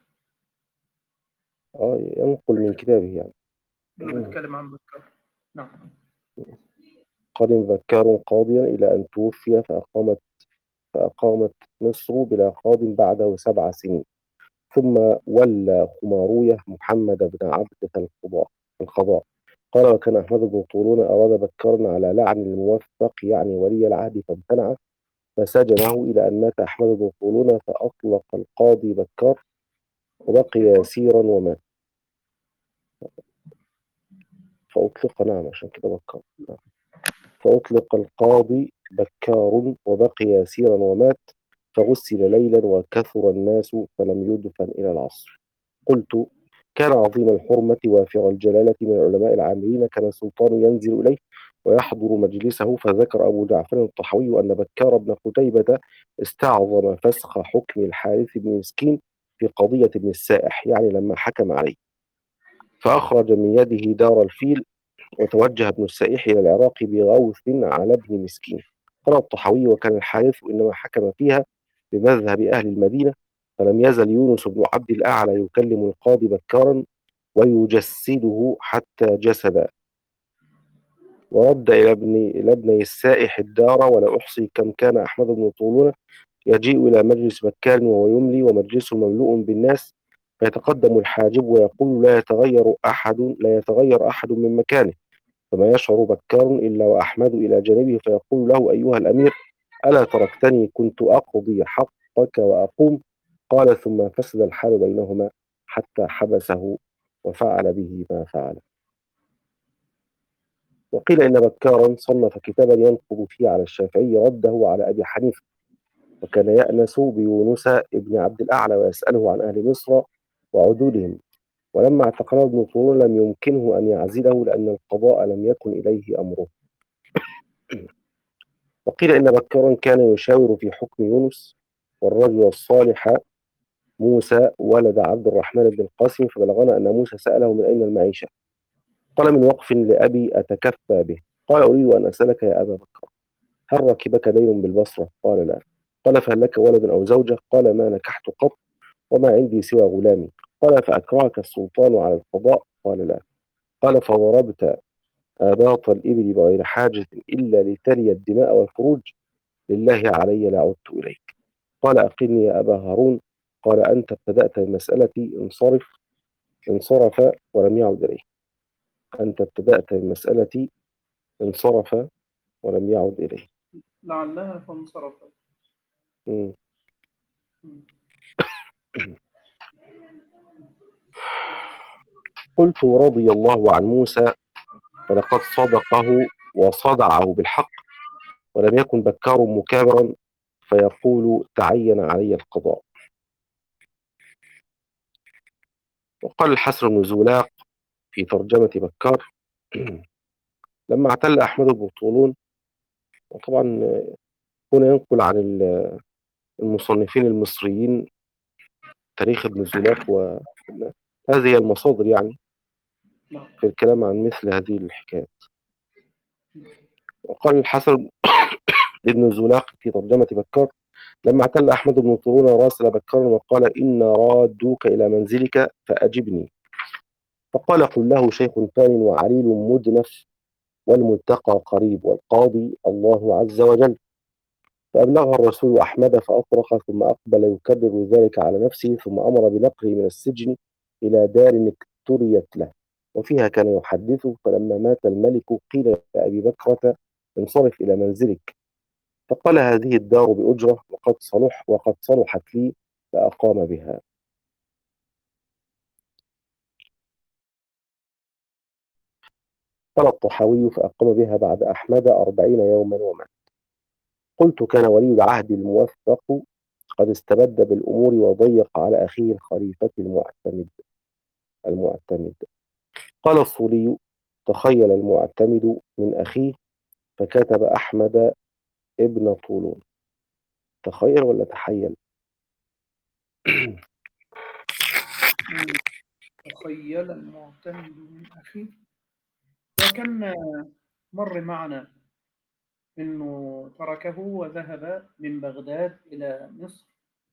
اه ينقل من كتابه يعني اللي بيتكلم عن بكر. نعم قد ذكر قاضيا إلى أن توفي فأقامت فأقامت مصر بلا قاض بعده سبع سنين ثم ولى خماروية محمد بن عبدة القضاء القضاء. قال وكان أحمد بن طولون أراد بكرا على لعن الموثق يعني ولي العهد فامتنع فسجنه إلى أن مات أحمد بن طولون فأطلق القاضي بكار وبقي يسيرا ومات. فأطلق نعم عشان كده بكار نعم. فأطلق القاضي بكار وبقي يسيرا ومات فغسل ليلا وكثر الناس فلم يدفن إلى العصر. قلت كان عظيم الحرمة وافر الجلالة من العلماء العاملين كان السلطان ينزل إليه ويحضر مجلسه. فذكر أبو جعفر الطحاوي أن بكار بن قتيبة استعظم فسخ حكم الحارث بن مسكين في قضية ابن السائح يعني لما حكم عليه فأخرج من يده دار الفيل وتوجه ابن السائح إلى العراق بغوث على ابن مسكين. قال الطحاوي وكان الحارث إنما حكم فيها بمذهب أهل المدينة فلم يزل يونس بن عبد الأعلى يكلم القاضي بكارا ويجسده حتى جسد. ورد إلى ابن إلى ابني السائح الدار ولا أحصي كم كان أحمد بن طولون يجيء إلى مجلس بكار وهو يملي ومجلسه مملوء بالناس فيتقدم الحاجب ويقول لا يتغير أحد لا يتغير أحد من مكانه فما يشعر بكار إلا وأحمد إلى جانبه فيقول له أيها الأمير ألا تركتني كنت أقضي حقك وأقوم. قال ثم فسد الحال بينهما حتى حبسه وفعل به ما فعل. وقيل إن بكارا صنف كتابا ينقض فيه على الشافعي رده على أبي حنيفة وكان يأنس بيونس ابن عبد الأعلى ويسأله عن أهل مصر وعدولهم ولما اعتقله ابن طولون لم يمكنه أن يعزله لأن القضاء لم يكن إليه أمره. وقيل إن بكارا كان يشاور في حكم يونس والرجل الصالح موسى ولد عبد الرحمن بن القاسم فبلغنا أن موسى سأله من أين المعيشة قال من وقف لأبي أتكفى به. قال أريد أن أسألك يا أبا بكر هل ركبك دين بالبصرة؟ قال لا. قال فهل لك ولد أو زوجة؟ قال ما نكحت قط وما عندي سوى غلامي. قال فأكرهك السلطان على القضاء؟ قال لا. قال فضربت آباط الإبل بغير حاجة إلا لتري الدماء والفروج لله علي لعدت إليك. قال أقلني يا أبا هارون. قال أنت ابتدأت بمسألتي انصرف انصرف ولم يعد إليه. أنت ابتدأت بمسألتي انصرف ولم يعد إليه. لعلها فانصرف. مم. قلت رضي الله عن موسى فلقد صدقه وصدعه بالحق ولم يكن بكار مكابرا فيقول تعين علي القضاء. وقال الحسن بن زولاق في ترجمة بكار لما اعتل أحمد بن طولون وطبعا هنا ينقل عن المصنفين المصريين تاريخ ابن زولاق وهذه المصادر يعني في الكلام عن مثل هذه الحكايات. وقال الحسن ابن الزناق في ترجمة بكار: لما اعتل أحمد بن طولون راسل بكار وقال: إن رادوك إلى منزلك فأجبني. فقال: قل له شيخ فان وعليل مدنف والملتقى قريب والقاضي الله عز وجل. فأبلغه الرسول أحمد فأطرق، ثم أقبل يكرر ذلك على نفسه، ثم أمر بنقله من السجن إلى دار اكتريت له وفيها كان يحدثه. فلما مات الملك قيل لأبي بكرة: انصرف إلى منزلك. فقال: هذه الدار بأجرة وقد صلح وقد صلحت لي، فأقام بها. قال الطحاوي: فأقام بها بعد أحمد أربعين يوما ومات. قلت: كان ولي العهد الموفق قد استبد بالأمور وضيق على أخيه الخليفة المعتمد المعتمد قال الصولي: تخيل المعتمد من أخيه فكتب أحمد ابن طولون. تخيل ولا تحيل؟ تخيل المعتمد من أخيه، وكان مر معنا إنه تركه وذهب من بغداد إلى مصر،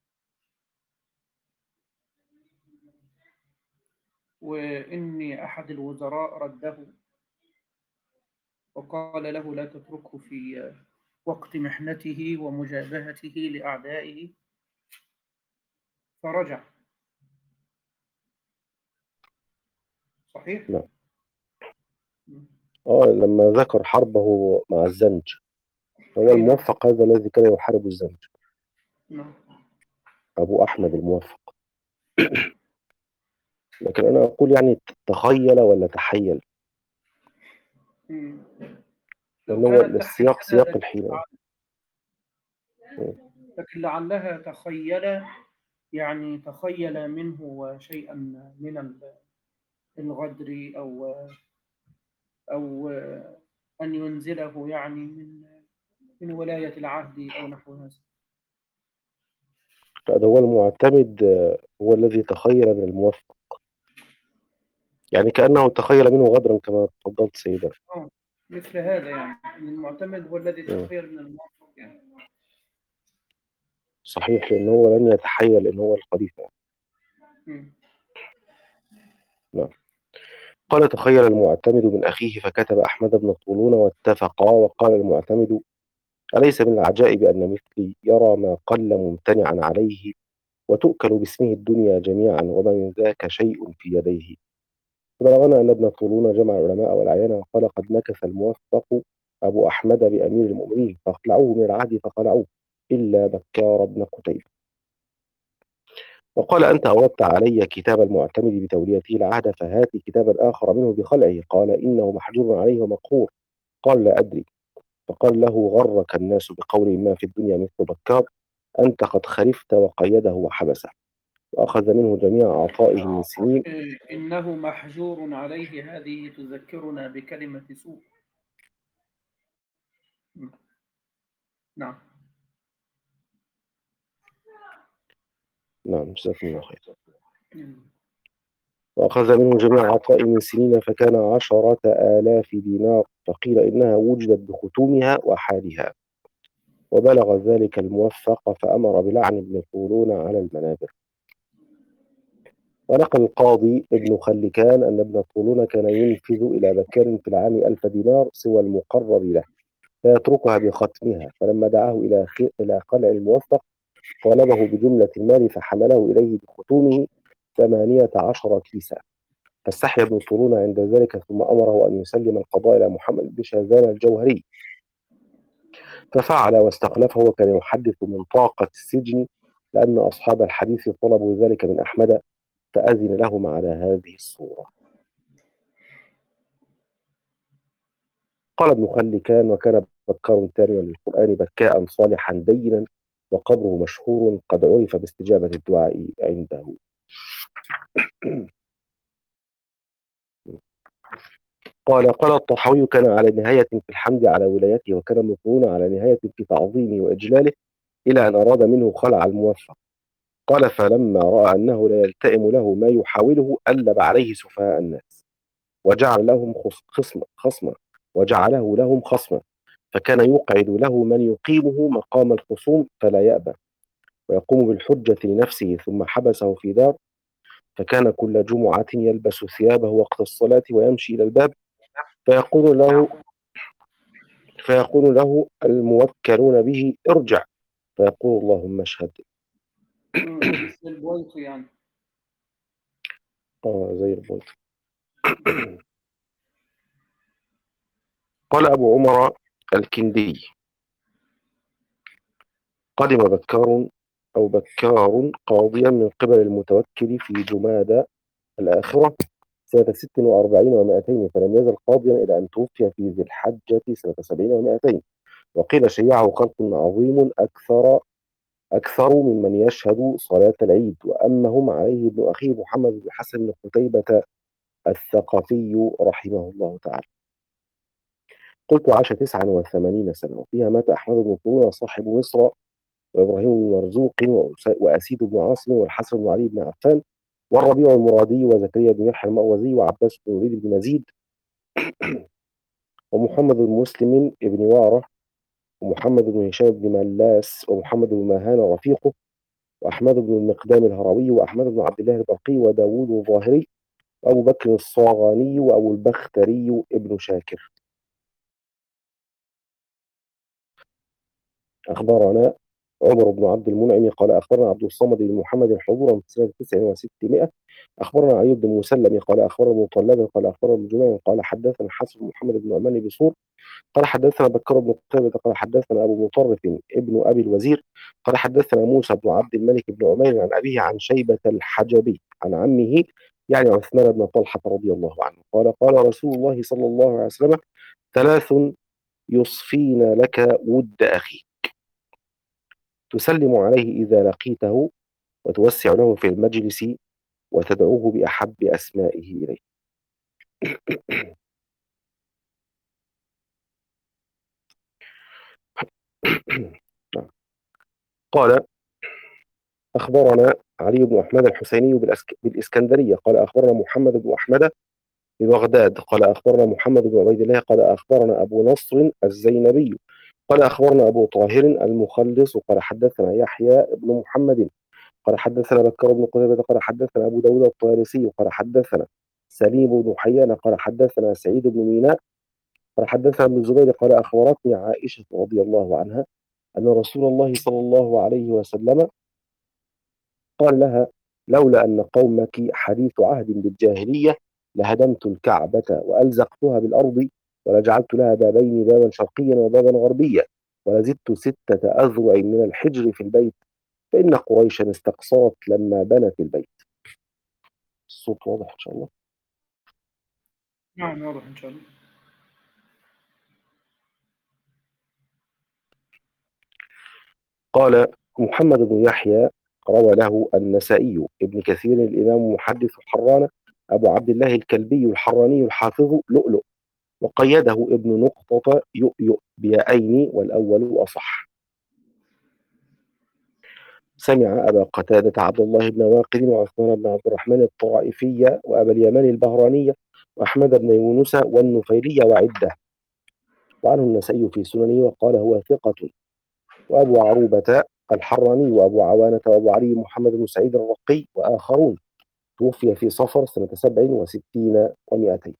وإني أحد الوزراء رده وقال له لا تتركه في وقت محنته ومجابهته لأعدائه، فرجع. صحيح؟ لا. آه لما ذكر حربه مع الزنج، هو الموفق هذا الذي كان يحارب الزنج. نعم. أبو أحمد الموفق. لكن أنا أقول يعني تخيل ولا تحيل، لأن هو السياق سياق الحيلة. لكن لعلها تخيل، يعني تخيل منه شيئا من الغدر أو أو أن ينزله يعني من من ولاية العهد أو نحو هذا. هذا هو المعتمد هو الذي تخيل من الموفق، يعني كأنه تخيل منه غدرا كما تفضلت سيدنا. آه مثل هذا، يعني المعتمد هو الذي تخيل من الموفق يعني. صحيح، لأن هو لن يتحيل لأن هو الخليفة. نعم. قال: تخيل المعتمد من أخيه فكتب أحمد بن طولون واتفقا. وقال المعتمد: أليس من العجائب أن مثلي يرى ما قل ممتنعا عليه وتؤكل باسمه الدنيا جميعا وما من ذاك شيء في يديه. بلغنا أن ابن طولون جمع العلماء والأعيان وقال: قد نكث الموفق أبو أحمد بأمير المؤمنين فاخلعوه من العهد فخلعوه إلا بكار بن قتيبة. وقال: أنت أوردت علي كتاب المعتمد بتوليته العهد، فهات كتابا آخر منه بخلعه. قال: إنه محجور عليه ومقهور. قال: لا أدري. فقال له: غرك الناس بقول ما في الدنيا مثل بكار، أنت قد خلفت وقيده وحبسه وأخذ منه جميع عطائه من سنين. إنه محجور عليه، هذه تذكرنا بكلمة سوء. نعم. نعم، جزاكم الله خير. وأخذ منه جميع عطائه من سنين فكان عشرة آلاف دينار، فقيل إنها وجدت بختومها وحالها. وبلغ ذلك الموفق فأمر بلعن ابن طولون على المنابر. ونقل القاضي ابن خلكان أن ابن طولون كان ينفذ إلى بكار في العام ألف دينار سوى المقرر له فيتركها بختمها. فلما دعاه إلى إلى قلع الموفق طالبه بجملة المال فحمله إليه بختومه ثمانية عشر كيسا. فاستحيا ابن طولون عند ذلك ثم أمره أن يسلم القضاء إلى محمد بن شاذان الجوهري، ففعل واستخلفه. وكان يحدث من طاقة السجن لأن أصحاب الحديث طلبوا ذلك من أحمد فأذن لهم على هذه الصورة. قال ابن خلكان: وكان بكار تاريا للقرآن بكاء صالحا دينا وقبره مشهور قد عرف باستجابة الدعاء عنده. قال قال الطحاوي: كان على نهاية في الحمد على ولايته، وكان مطلون على نهاية في تعظيمه وإجلاله، إلى أن أراد منه خلع الموفق. قال: فلما رأى أنه لا يلتئم له ما يحاوله ألب عليه سفهاء الناس وجعل لهم خصمة خصمة وجعله لهم خصما، فكان يقعد له من يقيمه مقام الخصوم فلا يأبى، ويقوم بالحجة لنفسه، ثم حبسه في دار، فكان كل جمعة يلبس ثيابه وقت الصلاة ويمشي إلى الباب، فيقول له فيقول له الموكلون به ارجع، فيقول اللهم اشهد. مم. مثل البويط يعني. اه زي البويض. قال أبو عمر الكندي: قدم بكار أو بكار قاضيا من قبل المتوكل في جمادى الآخرة سنة ست وأربعين ومائتين، فلم يزل قاضيا إلى أن توفي في ذي الحجة سنة سبعين ومائتين. وقيل شيعه خلق عظيم أكثر أكثر ممن يشهد صلاة العيد، وأمهم عليه ابن أخيه محمد بن حسن بن قتيبة الثقفي رحمه الله تعالى. قلت: عاش تسعا وثمانين سنة، وفيها مات أحمد بن طولون صاحب مصر، وإبراهيم بن مرزوق، وأسيد بن عاصم، والحسن بن علي بن عفان، والربيع المرادي، وزكريا بن يحيى المأوزي، وعباس بن وليد بن مزيد، ومحمد بن مسلم بن واره، ومحمد بن هشام بن ملاس، ومحمد بن ماهان رفيقه، وأحمد بن المقدام الهروي، وأحمد بن عبد الله البرقي، وداوود الظاهري، وأبو بكر الصاغاني، وأبو البختري ابن شاكر. أخبرنا عمر بن عبد المنعم قال أخبرنا عبد الصمد بن محمد حضورا في سنة تسع وستمائة. أخبرنا علي بن مسلم قال أخبرنا مطلب قال أخبرنا ابن جميع قال حدثنا حسن محمد بن عمان بصور قال حدثنا بكر بن قتيبة قال حدثنا أبو مطرف ابن أبي الوزير قال حدثنا موسى بن عبد الملك بن عمير عن أبيه عن شيبة الحجبي عن عمه يعني عثمان بن طلحة رضي الله عنه قال قال رسول الله صلى الله عليه وسلم: ثلاث يصفين لك ود أخي، تسلم عليه إذا لقيته، وتوسع له في المجلس، وتدعوه بأحب أسمائه إليك. قال: أخبرنا علي بن أحمد الحسيني بالإسكندرية قال أخبرنا محمد بن أحمد ببغداد قال أخبرنا محمد بن عبيد الله قال أخبرنا أبو نصر الزينبي قال أخبرنا أبو طاهر المخلص قال حدثنا يحيى بن محمد قال حدثنا بكر بن قتيبة قال حدثنا أبو داود الطيالسي قال حدثنا سليم بن حيان قال حدثنا سعيد بن ميناء قال حدثنا ابن الزبير قال أخبرتني عائشة رضي الله عنها أن رسول الله صلى الله عليه وسلم قال لها: لولا أن قومك حديث عهد بالجاهلية لهدمت الكعبة وألزقتها بالأرض، ولجعلت لها بابين، بابا شرقيا وبابا غربيا، ولزدت ستة أذرع من الحجر في البيت، فإن قريشا استقصرت لما بنت البيت. الصوت واضح إن شاء الله؟ نعم واضح إن شاء الله. قال محمد بن يحيى روى له النسائي، ابن كثير الإمام محدث حران، أبو عبد الله الكلبي الحراني الحافظ لؤلؤ، وقيده ابن نقطة يؤيؤ بيائين، والأول أصح. سمع أبا قتادة عبد الله بن واقد وعثمان بن عبد الرحمن الطائفي وأبا اليمان البهراني وأحمد بن يونس والنفيلي وعدة، وعنه النسائي في سننه وقال هو ثقة. وأبو عروبة الحراني وأبو عوانة وأبو علي محمد بن سعيد الرقي وآخرون، توفي في صفر سنة سبع وستين ومائتين.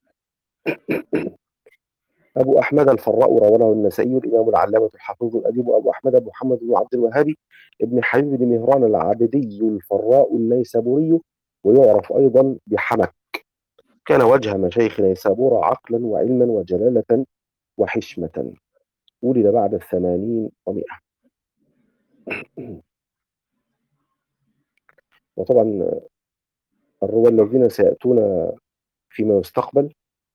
أبو أحمد الفراء روى له النسائي الإمام العلامة الحافظ الأديب أبو أحمد محمد بن عبد الوهاب ابن حبيب بن مهران العابدي الفراء النيسابوري، ويعرف أيضا بحمك. كان وجه مشايخ نيسابور عقلا وعلما وجلالة وحشمة. ولد بعد الثمانين ومائة. وطبعا الرواة الذين سيأتون فيما يستقبل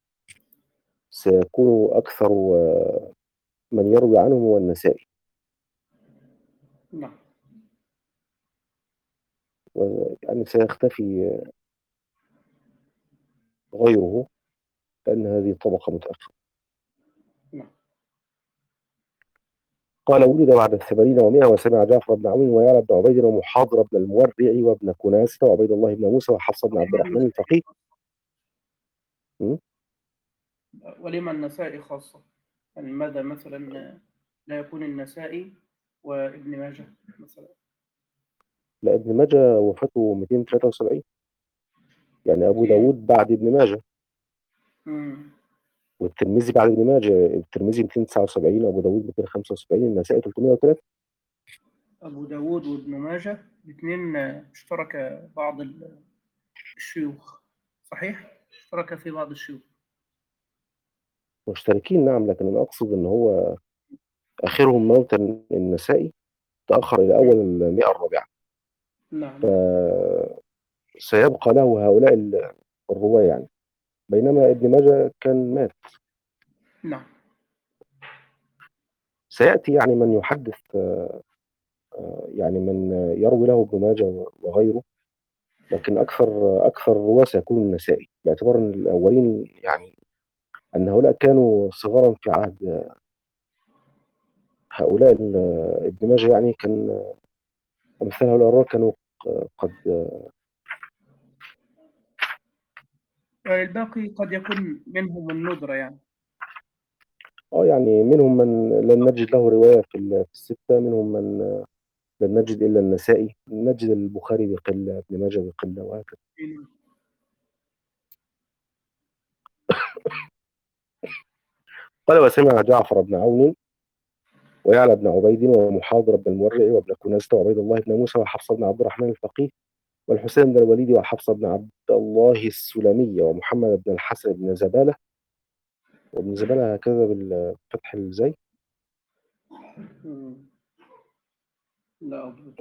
سيكون أكثر من يروي عنهم هو النسائي، نعم. ويعني سيختفي غيره لأن هذه طبقة متأخرة. نعم. قال ولد بعد الثمانين ومائة، وسمع جعفر بن عون ويعلى بن عبيد ومحاضر بن المورع وابن كناسة وعبيد الله بن موسى وحفص بن عبد الرحمن الفقيه. ولما النسائي خاصة؟ يعني لماذا مثلا لا يكون النسائي وابن ماجه مثلا؟ لا، ابن ماجه وفاته مئتين وثلاثة وسبعين، يعني أبو مئتين. داود بعد ابن ماجه، مم. والترمذي بعد ابن ماجه. الترمذي مئتين وتسعة وسبعين، أبو داود مئتين وخمسة وسبعين، النسائي ثلاثمئة وثلاثة. أبو داود وابن ماجه الاثنين اشترك بعض الشيوخ، صحيح؟ اشترك في بعض الشيوخ. مشتركين نعم، لكن أنا أقصد إن هو آخرهم موتا النسائي تأخر إلى أول المئة الرابعة، نعم. فسيبقى له هؤلاء الرواة يعني، بينما ابن ماجه كان مات. نعم. سيأتي يعني من يحدث، يعني من يروي له ابن ماجه وغيره، لكن أكثر أكثر الرواة سيكون النسائي، باعتبار أن الأولين يعني أن هؤلاء كانوا صغارا في عهد هؤلاء. ابن ماجه يعني كان أمثال هؤلاء الرواة كانوا قد الباقي قد يكون منهم الندرة يعني. اه يعني منهم من لن نجد له رواية في ال- في الستة، منهم من لن نجد إلا النسائي، نجد البخاري بقلة، ابن ماجه بقلة، وهكذا. قال: وسمع جعفر بن عون ويعلى بن عبيد ومحاضر بن المورع وابن كناسة وعبيد الله بن موسى وحفص بن عبد الرحمن الفقيه والحسين بن الوليد وحفص بن عبد الله السلمي ومحمد بن الحسن بن زبالة، وابن زبالة هكذا بالفتح الزي. مم. لا أضبط.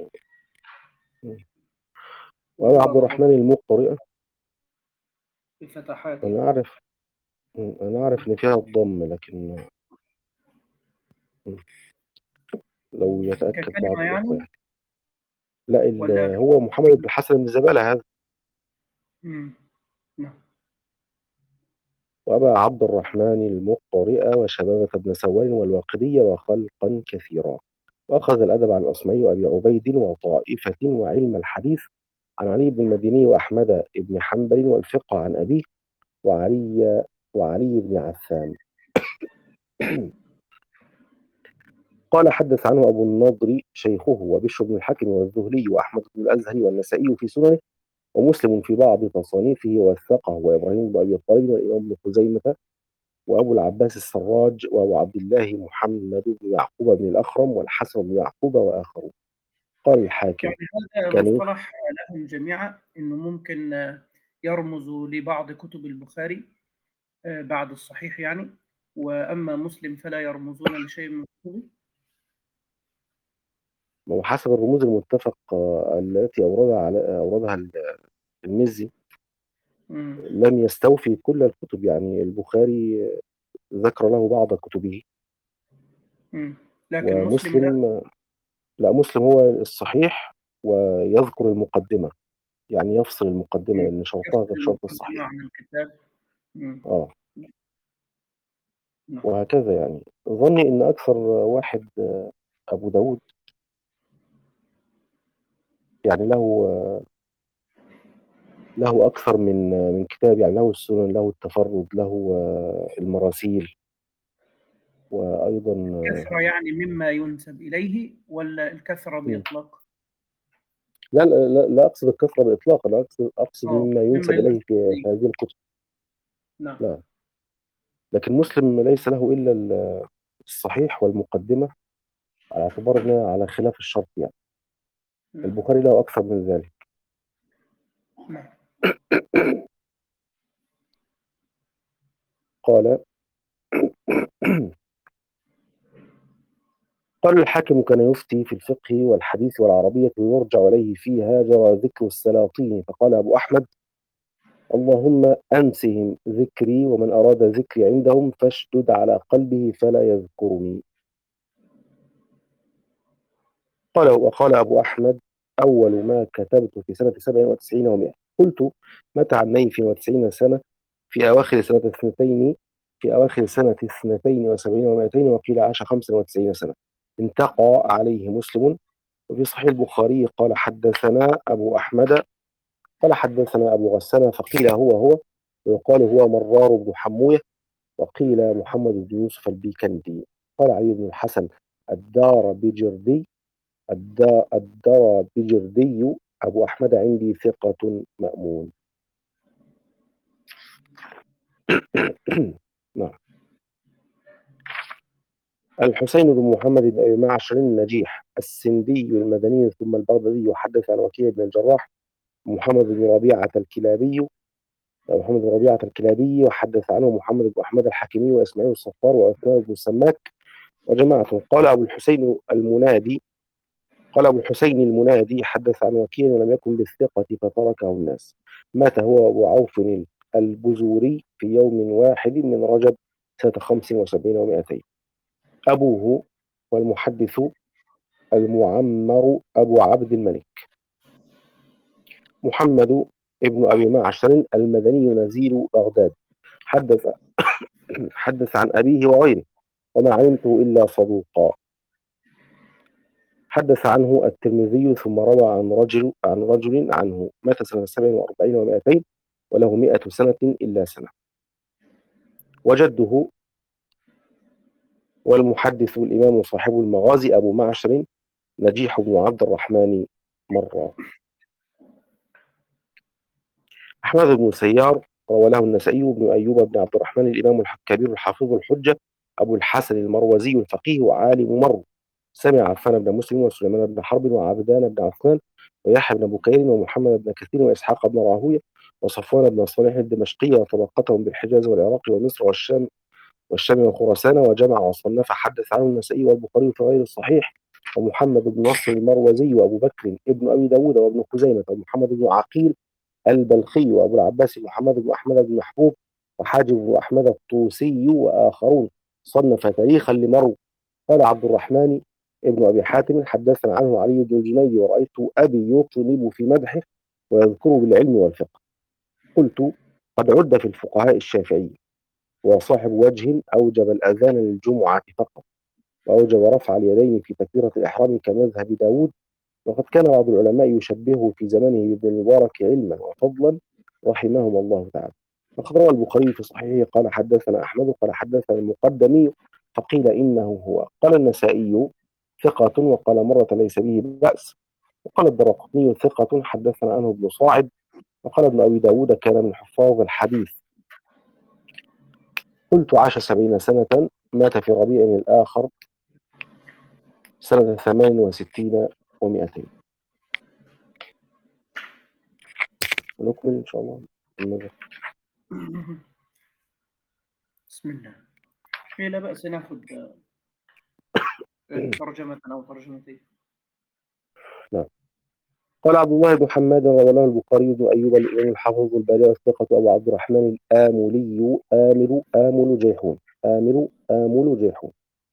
وأبو عبد الرحمن المقطرئة. بفتحات أنا يعني. أعرف أنا أعرف إن فيها الضم، لكن لو يتأكد بعض ككلمة الإخوة يعني يعني. لا، ال- ولا؟ هو محمد بن الحسن بن زبالة هذا. مم. نعم. وأبا عبد الرحمن المقطرئة وشبابة بن سوار والواقدية وخلقا كثيرا. وأخذ الأدب عن الأصمعي وأبي عبيد وطائفة وعلم الحديث عن علي بن المديني وأحمد بن حنبل والفقه عن أبيه وعلي وعلي بن عثام. قال: حدث عنه أبو النضر شيخه وبشر بن الحكم والزهري وأحمد بن الأزهري والنسائي في سننه ومسلم في بعض تصانيفه ووثقه، وإبراهيم بن أبي طالب والإمام ابن خزيمة وأبو العباس السراج وأبو عبد الله محمد بن يعقوب بن الأخرم والحسن بن يعقوب وآخرون. قال الحاكم: يعني هذا كان مصطلح لهم جميعا إنه ممكن يرمز لبعض كتب البخاري بعد الصحيح يعني، وأما مسلم فلا يرمزون لشيء من كتبه. وحسب الرموز المتفق آه، التي أوردها على أوردها المزي، مم. لم يستوفي كل الكتب، يعني البخاري ذكر له بعض كتبه، مم. لكن مسلم لا. ومسلم لا، مسلم هو الصحيح ويذكر المقدمة، يعني يفصل المقدمة مم. لأن شرطها يفصل غير شرط المقدمة الصحيح. عن الكتاب. مم. اه نعم. وهكذا يعني. ظني إن أكثر واحد آه، أبو داود، يعني له له أكثر من من كتاب، يعني له السنن، له التفرد، له آه، المراسيل، وأيضا آه، كثرة يعني مما ينسب إليه ولا الكثرة م. بإطلاق؟ لا لا لا لا أقصد الكثرة بإطلاق، أنا أقصد أقصد اه مما مما ينسب إليه ينسب في إليه. هذه الكتب. نعم. لا، لكن مسلم ليس له إلا ال- الصحيح والمقدمة، على اعتبار أنها على خلاف الشرط يعني. نعم. البخاري له أكثر من ذلك. نعم. قال: قال الحاكم: كان يفتي في الفقه والحديث والعربية ويرجع إليه فيها جرى ذكر السلاطين، فقال أبو أحمد: اللهم أنسهم ذكري، ومن أراد ذكري عندهم فاشدد على قلبه فلا يذكرني. قال وقال أبو أحمد: أول ما كتبت في سنة سبع وتسعين ومائة. قلت: متى عن اثنين وتسعين سنة؟ في أواخر سنة اثنتين في أواخر سنة اثنتين وسبعين ومائتين، وقيل عاش خمسا وتسعين سنة. انتقى عليه مسلم. وفي صحيح البخاري قال: حدثنا أبو أحمد قال: حدثنا أبو غسان، فقيل هو هو، ويقال هو مرار بن حموية، وقيل محمد بن يوسف البيكندي. قال علي بن الحسن الدار بجردي الدا- الدار بجردي أبو أحمد عندي ثقة مأمون. نعم. الحسين بن محمد بن أبي معشر النجيح السندي المدني ثم البغدادي يحدث عن وكيع بن الجراح محمد بن ربيعة الكلابي محمد بن ربيعة الكلابي وحدث عنه محمد بن أحمد الحكيمي وإسماعيل الصفار وعثمان بن سماك وجماعة. قال أبو الحسين المنادي قال أبو الحسين المنادي حدث عن وكيع ولم يكن بالثقة فتركه الناس. مات هو أبو عوف البزوري في يوم واحد من رجب سنة خمس وسبعين ومائتين. أبوه والمحدث المعمر أبو عبد الملك محمد ابن أبي معشر المدني نزيل بغداد حدث حدث عن أبيه وغيره وما علمته إلا صدوقا. حدث عنه الترمذي ثم روى عن رجل عن رجل عنه. مات سنة سبع وأربعين ومائتين وله مائة سنة إلا سنة. وجده والمحدث الإمام صاحب المغازي أبو معشر نجيح بن عبد الرحمن مرة. أحمد بن سيار روى له النسائي بن أيوب بن عبد الرحمن الإمام الكبير الحافظ الحجة أبو الحسن المروزي الفقيه وعالم مرو. سمع عفان بن مسلم وسليمان بن حرب وعبدان بن عثمان ويحيى بن بكير ومحمد بن كثير وإسحاق بن راهوية وصفوان بن صالح الدمشقي وطبقتهم بالحجاز والعراق ومصر والشام والشام وخراسان وجمع وصنف. حدث عنه النسائي والبخاري في غير الصحيح. ومحمد بن نصر المروزي وأبو بكر ابن أبي داود وابن خزيمة ومحمد بن عقيل البلخي وأبو العباس محمد بن أحمد بن محبوب وحاجب بن أحمد الطوسي وآخرون. صنف تاريخا لمرو. قال عبد الرحمن ابن أبي حاتم حدثنا عنه علي بن الجنيد ورأيت أبي يطلب في مدحه ويذكره بالعلم والفقه. قلت قد عد في الفقهاء الشافعي وصاحب وجه أوجب الأذان للجمعة فقط وأوجب رفع اليدين في تكبيرة الإحرام كمذهب داود. وقد كان بعض العلماء يشبهه في زمنه بابن المبارك علما وفضلا رحمهم الله تعالى. وقد روى البخاري في صحيحه قال حدثنا أحمد قال حدثنا المقدمي فقيل إنه هو. قال النسائي ثقة وقال مرة ليس به بأس. وقال الدرقطني ثقة حدثنا عنه ابن صاعد. وقال ابن أبي داود كان من حفاظ الحديث. قلت عاش سبعين سنة مات في ربيع الآخر سنة ثمان وستين ومائتين. ونكمل إن شاء الله. بسم الله. إيه لا بأس ناخذ ترجمة أو ترجمتين. نعم. قال عبد الله بن حماد روى له البخاري بن أيوب الإمام الحافظ البارع الثقة أبو عبد الرحمن الآملي آمل آمل جيحون آمل آمل جيحون.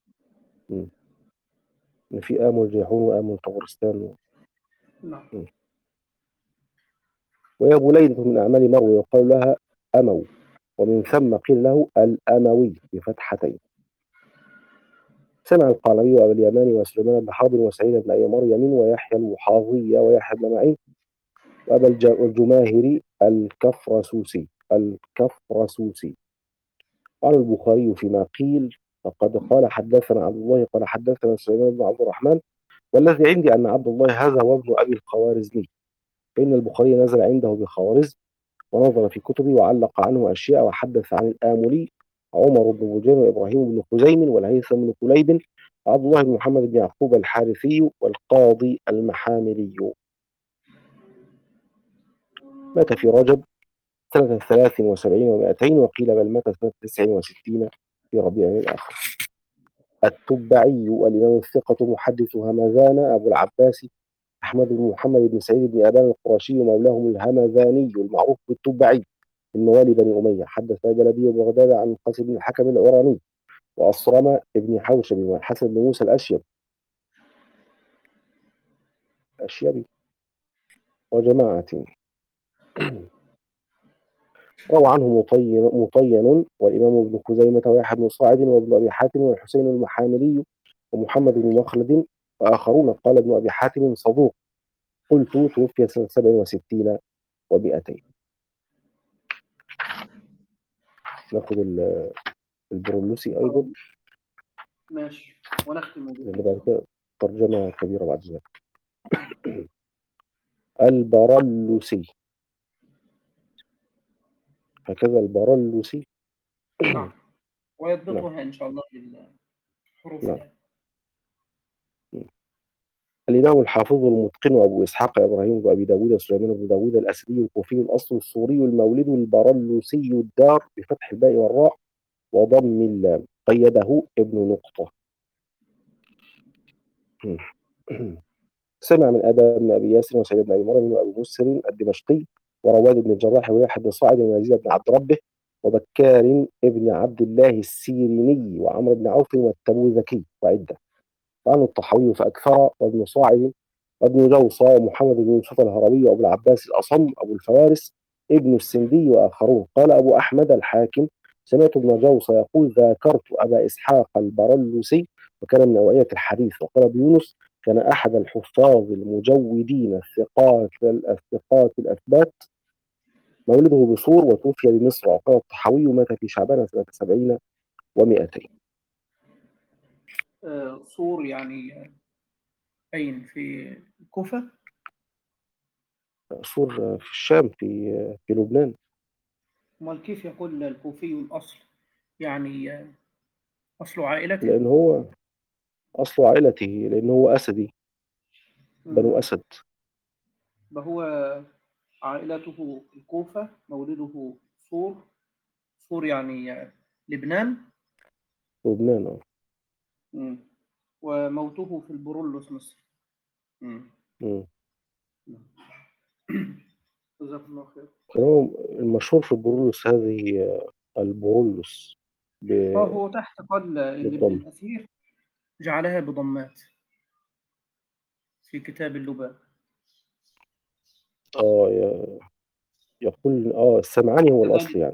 في آمل جيحون وآمل طغرستان. نعم. وهي بليدة من أعمال مروي يقال لها أمو ومن ثم قيل له الأموي بفتحتين. سمع القعنبي وأبو اليماني وسليمان بن حرب وسعيد بن أبي مريم ويحيى المحاضي ويحيى بن معين وأبا الجماهري الكفرسوسي الكفرسوسي. قال البخاري فيما قيل فقد قال حدثنا عبد الله قال حدثنا سليمان بن عبد الرحمن والذي عندي أن عبد الله هذا هو ابن أبي الخوارزمي فإن البخاري نزل عنده بخوارزم ونظر في كتبه وعلق عنه أشياء وحدث عن الآملي عمر بن بجير وإبراهيم بن خزيم والهيثم بن كليب وعبد الله بن محمد بن يعقوب الحارثي والقاضي المحاملي. مات في رجب سنة ثلاث وسبعين ومائتين وقيل بل مات سنة تسع وستين في ربيع الآخر. التبعي الإمام الثقة محدث همذان أبو العباس أحمد بن محمد بن سعيد بن أبان القرشي مولاهم الهمذاني المعروف بالتبعي من موالي بني أمية. حدث بلدي بغداد عن القاسم بن الحكم العراني وأصرم بن حوشب والحسن بن موسى الأشيب الأشيبي وجماعة. روى عنه مطين, مطين والإمام ابن خزيمة ويحيى بن صاعد وابن أبي حاتم والحسين المحاملي ومحمد بن مخلد وآخرون. قال ابن أبي حاتم صدوق. قلت توفي سنة سبع وستين ومائتين. نأخذ البرولوسي أيضا، ماشي، ونختم اللي به. بعد كده ترجمة كبيرة بعد ذلك. البرلوسي، هكذا البرلوسي. نعم، نعم. ويضبطها إن شاء الله بالحروف نعم. الآن. الإمام الحافظ المتقن أبو إسحاق إبراهيم بن أبي داود سليمان بن داود الأسدي الكوفي الأصل السوري المولد البرلوسي الدار بفتح الباء والراء وضم اللام، قيده ابن نقطة. سمع من آدم بن أبي ياسر وسعيد بن أبي مريم وأبي مسر الدمشقي ورواد بن الجراح وواحد بن صاعد ويزيد بن عبد ربه وبكار ابن عبد الله السيريني وعمرو بن عوف والتبوذكي وعدة، وعنه الطحاوي فأكثر وابن صاعد وابن جوصى ومحمد بن يوسف الهروي وأبو العباس الأصم أبو الفوارس ابن السندي وآخرون. قال أبو أحمد الحاكم سمعت ابن جوصى يقول ذاكرت أبا إسحاق البرلوسي وكان من أوعية الحديث. وقال أبو يونس كان أحد الحفاظ المجودين الثقات الثقات الأثبات، مولده بصور وتوفي بمصر. وقال الطحاوي مات في شعبان سنة سبعين ومائتين. آه، صور يعني أين في الكوفة؟ صور في الشام، في في لبنان. أمال كيف يقول الكوفي الأصل؟ يعني آه، أصل عائلته؟ لأن هو أصل عائلته، لأن هو أسدي، بنو مم. أسد. فهو عائلته الكوفة، مولده صور. صور يعني آه، لبنان. لبنان آه. مم. وموته في البرولوس مصر. مم. مم. جزاكم الله خير. كان هو المشهور في البرولوس هذه آه، البرولوس اه، ب- هو تحت قال اللي ابن بالضم. الأثير جعلها بضمات في كتاب اللباب. اه ي- يقول اه السمعاني هو الأصل كذلك. يعني،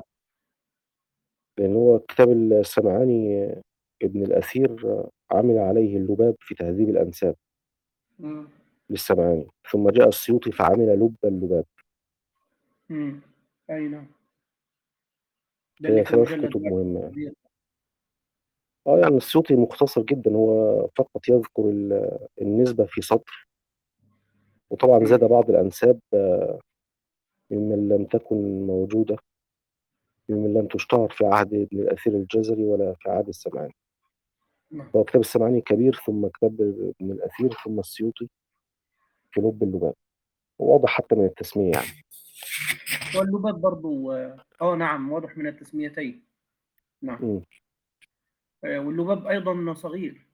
لأن هو كتاب السمعاني آه، ابن الأثير آه، عمل عليه اللباب في تهذيب الأنساب مم. للسمعاني، ثم جاء السيوطي فعمل لب اللباب. مم. أي نعم، ده اللي هي في ثلاث مجلد كتب واحد مهمة يعني. كبير. اه يعني السيوطي مختصر جدا، هو فقط يذكر ال- النسبة في سطر، وطبعا زاد مم. بعض الأنساب ممن لم تكن موجودة، ممن لم تشتهر في عهد ابن الأثير الجزري ولا في عهد السمعاني. نعم. هو كتاب السمعاني كبير، ثم كتاب ابن الأثير، ثم السيوطي في لب اللباب، واضح حتى من التسمية يعني. واللباب برضو اه آه، نعم، واضح من التسميتين. نعم. مم. آه، واللباب أيضا صغير.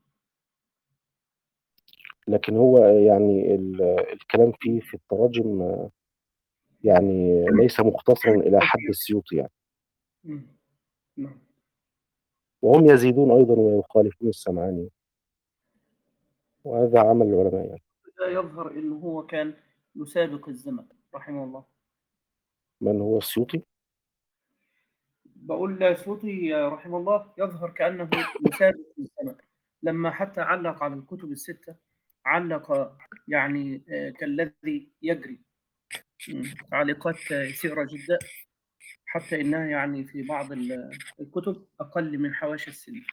لكن هو يعني ال- الكلام فيه في التراجم آه، يعني ليس مختصرا إلى حد السيوطي يعني، مم. نعم. وهم يزيدون أيضا ويخالفون السمعاني، وهذا عمل العلماء يعني. ده يظهر أنه هو كان يسابق الزمن رحمه الله. من هو السيوطي؟ بقول صوتي رحمه الله يظهر كأنه يسابق الزمن، لما حتى علق على الكتب الستة علق يعني آه، كالذي يجري. مم. تعليقات آه، يسيرة جدا، حتى إنها يعني في بعض ال- الكتب أقل من حواشي السنة.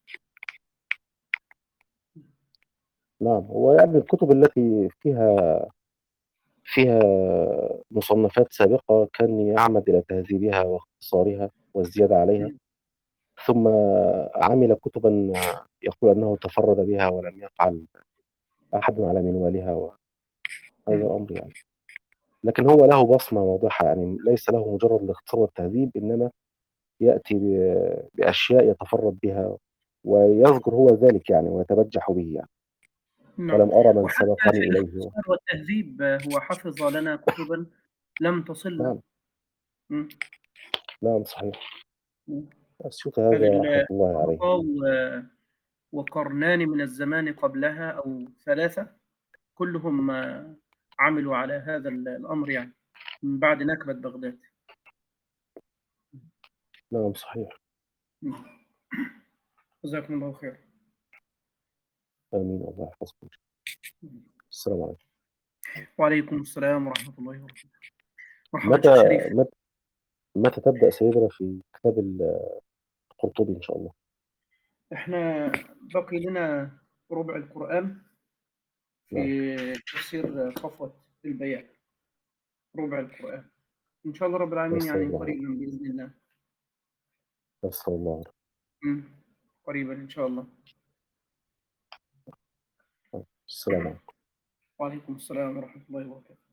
نعم، هو يعني الكتب التي فيها فيها مصنفات سابقة كان يعمد إلى تهذيبها واختصارها والزيادة عليها، مم. ثم عمل كتبا يقول أنه تفرد بها ولم يفعل أحد على منوالها، وهذا مم. أمر يعني. لكن هو له بصمة واضحة يعني، ليس له مجرد الاختصار والتهذيب، إنما يأتي ب- بأشياء يتفرد بها ويذكر هو ذلك يعني ويتبجح به يعني. نعم. ولم أرى من وحتى سبقني في إليه. الاختصار والتهذيب آه، هو حفظ لنا كتبا لم تصلنا. نعم. مم. نعم صحيح. مم. السيوطي هذه هذا رحمة الله عليه. الطبقة و- وقرنان من الزمان قبلها أو ثلاثة، كلهم آه، عملوا على هذا ال- الأمر يعني من بعد نكبة بغداد. نعم صحيح. جزاكم الله خير. آمين، الله يحفظكم. السلام عليكم. وعليكم السلام ورحمة الله وبركاته. مرحبا متى شيخ شريف. متى متى تبدأ سيدنا في كتاب ال- القرطبي إن شاء الله. إحنا بقي لنا ربع القرآن نعم. في تفسير صفوة البيان، ربع القرآن إن شاء الله رب العالمين، نسأل يعني الله قريبا بإذن الله. نسأل الله مم. قريبا إن شاء الله. السلام عليكم. وعليكم السلام ورحمة الله وبركاته.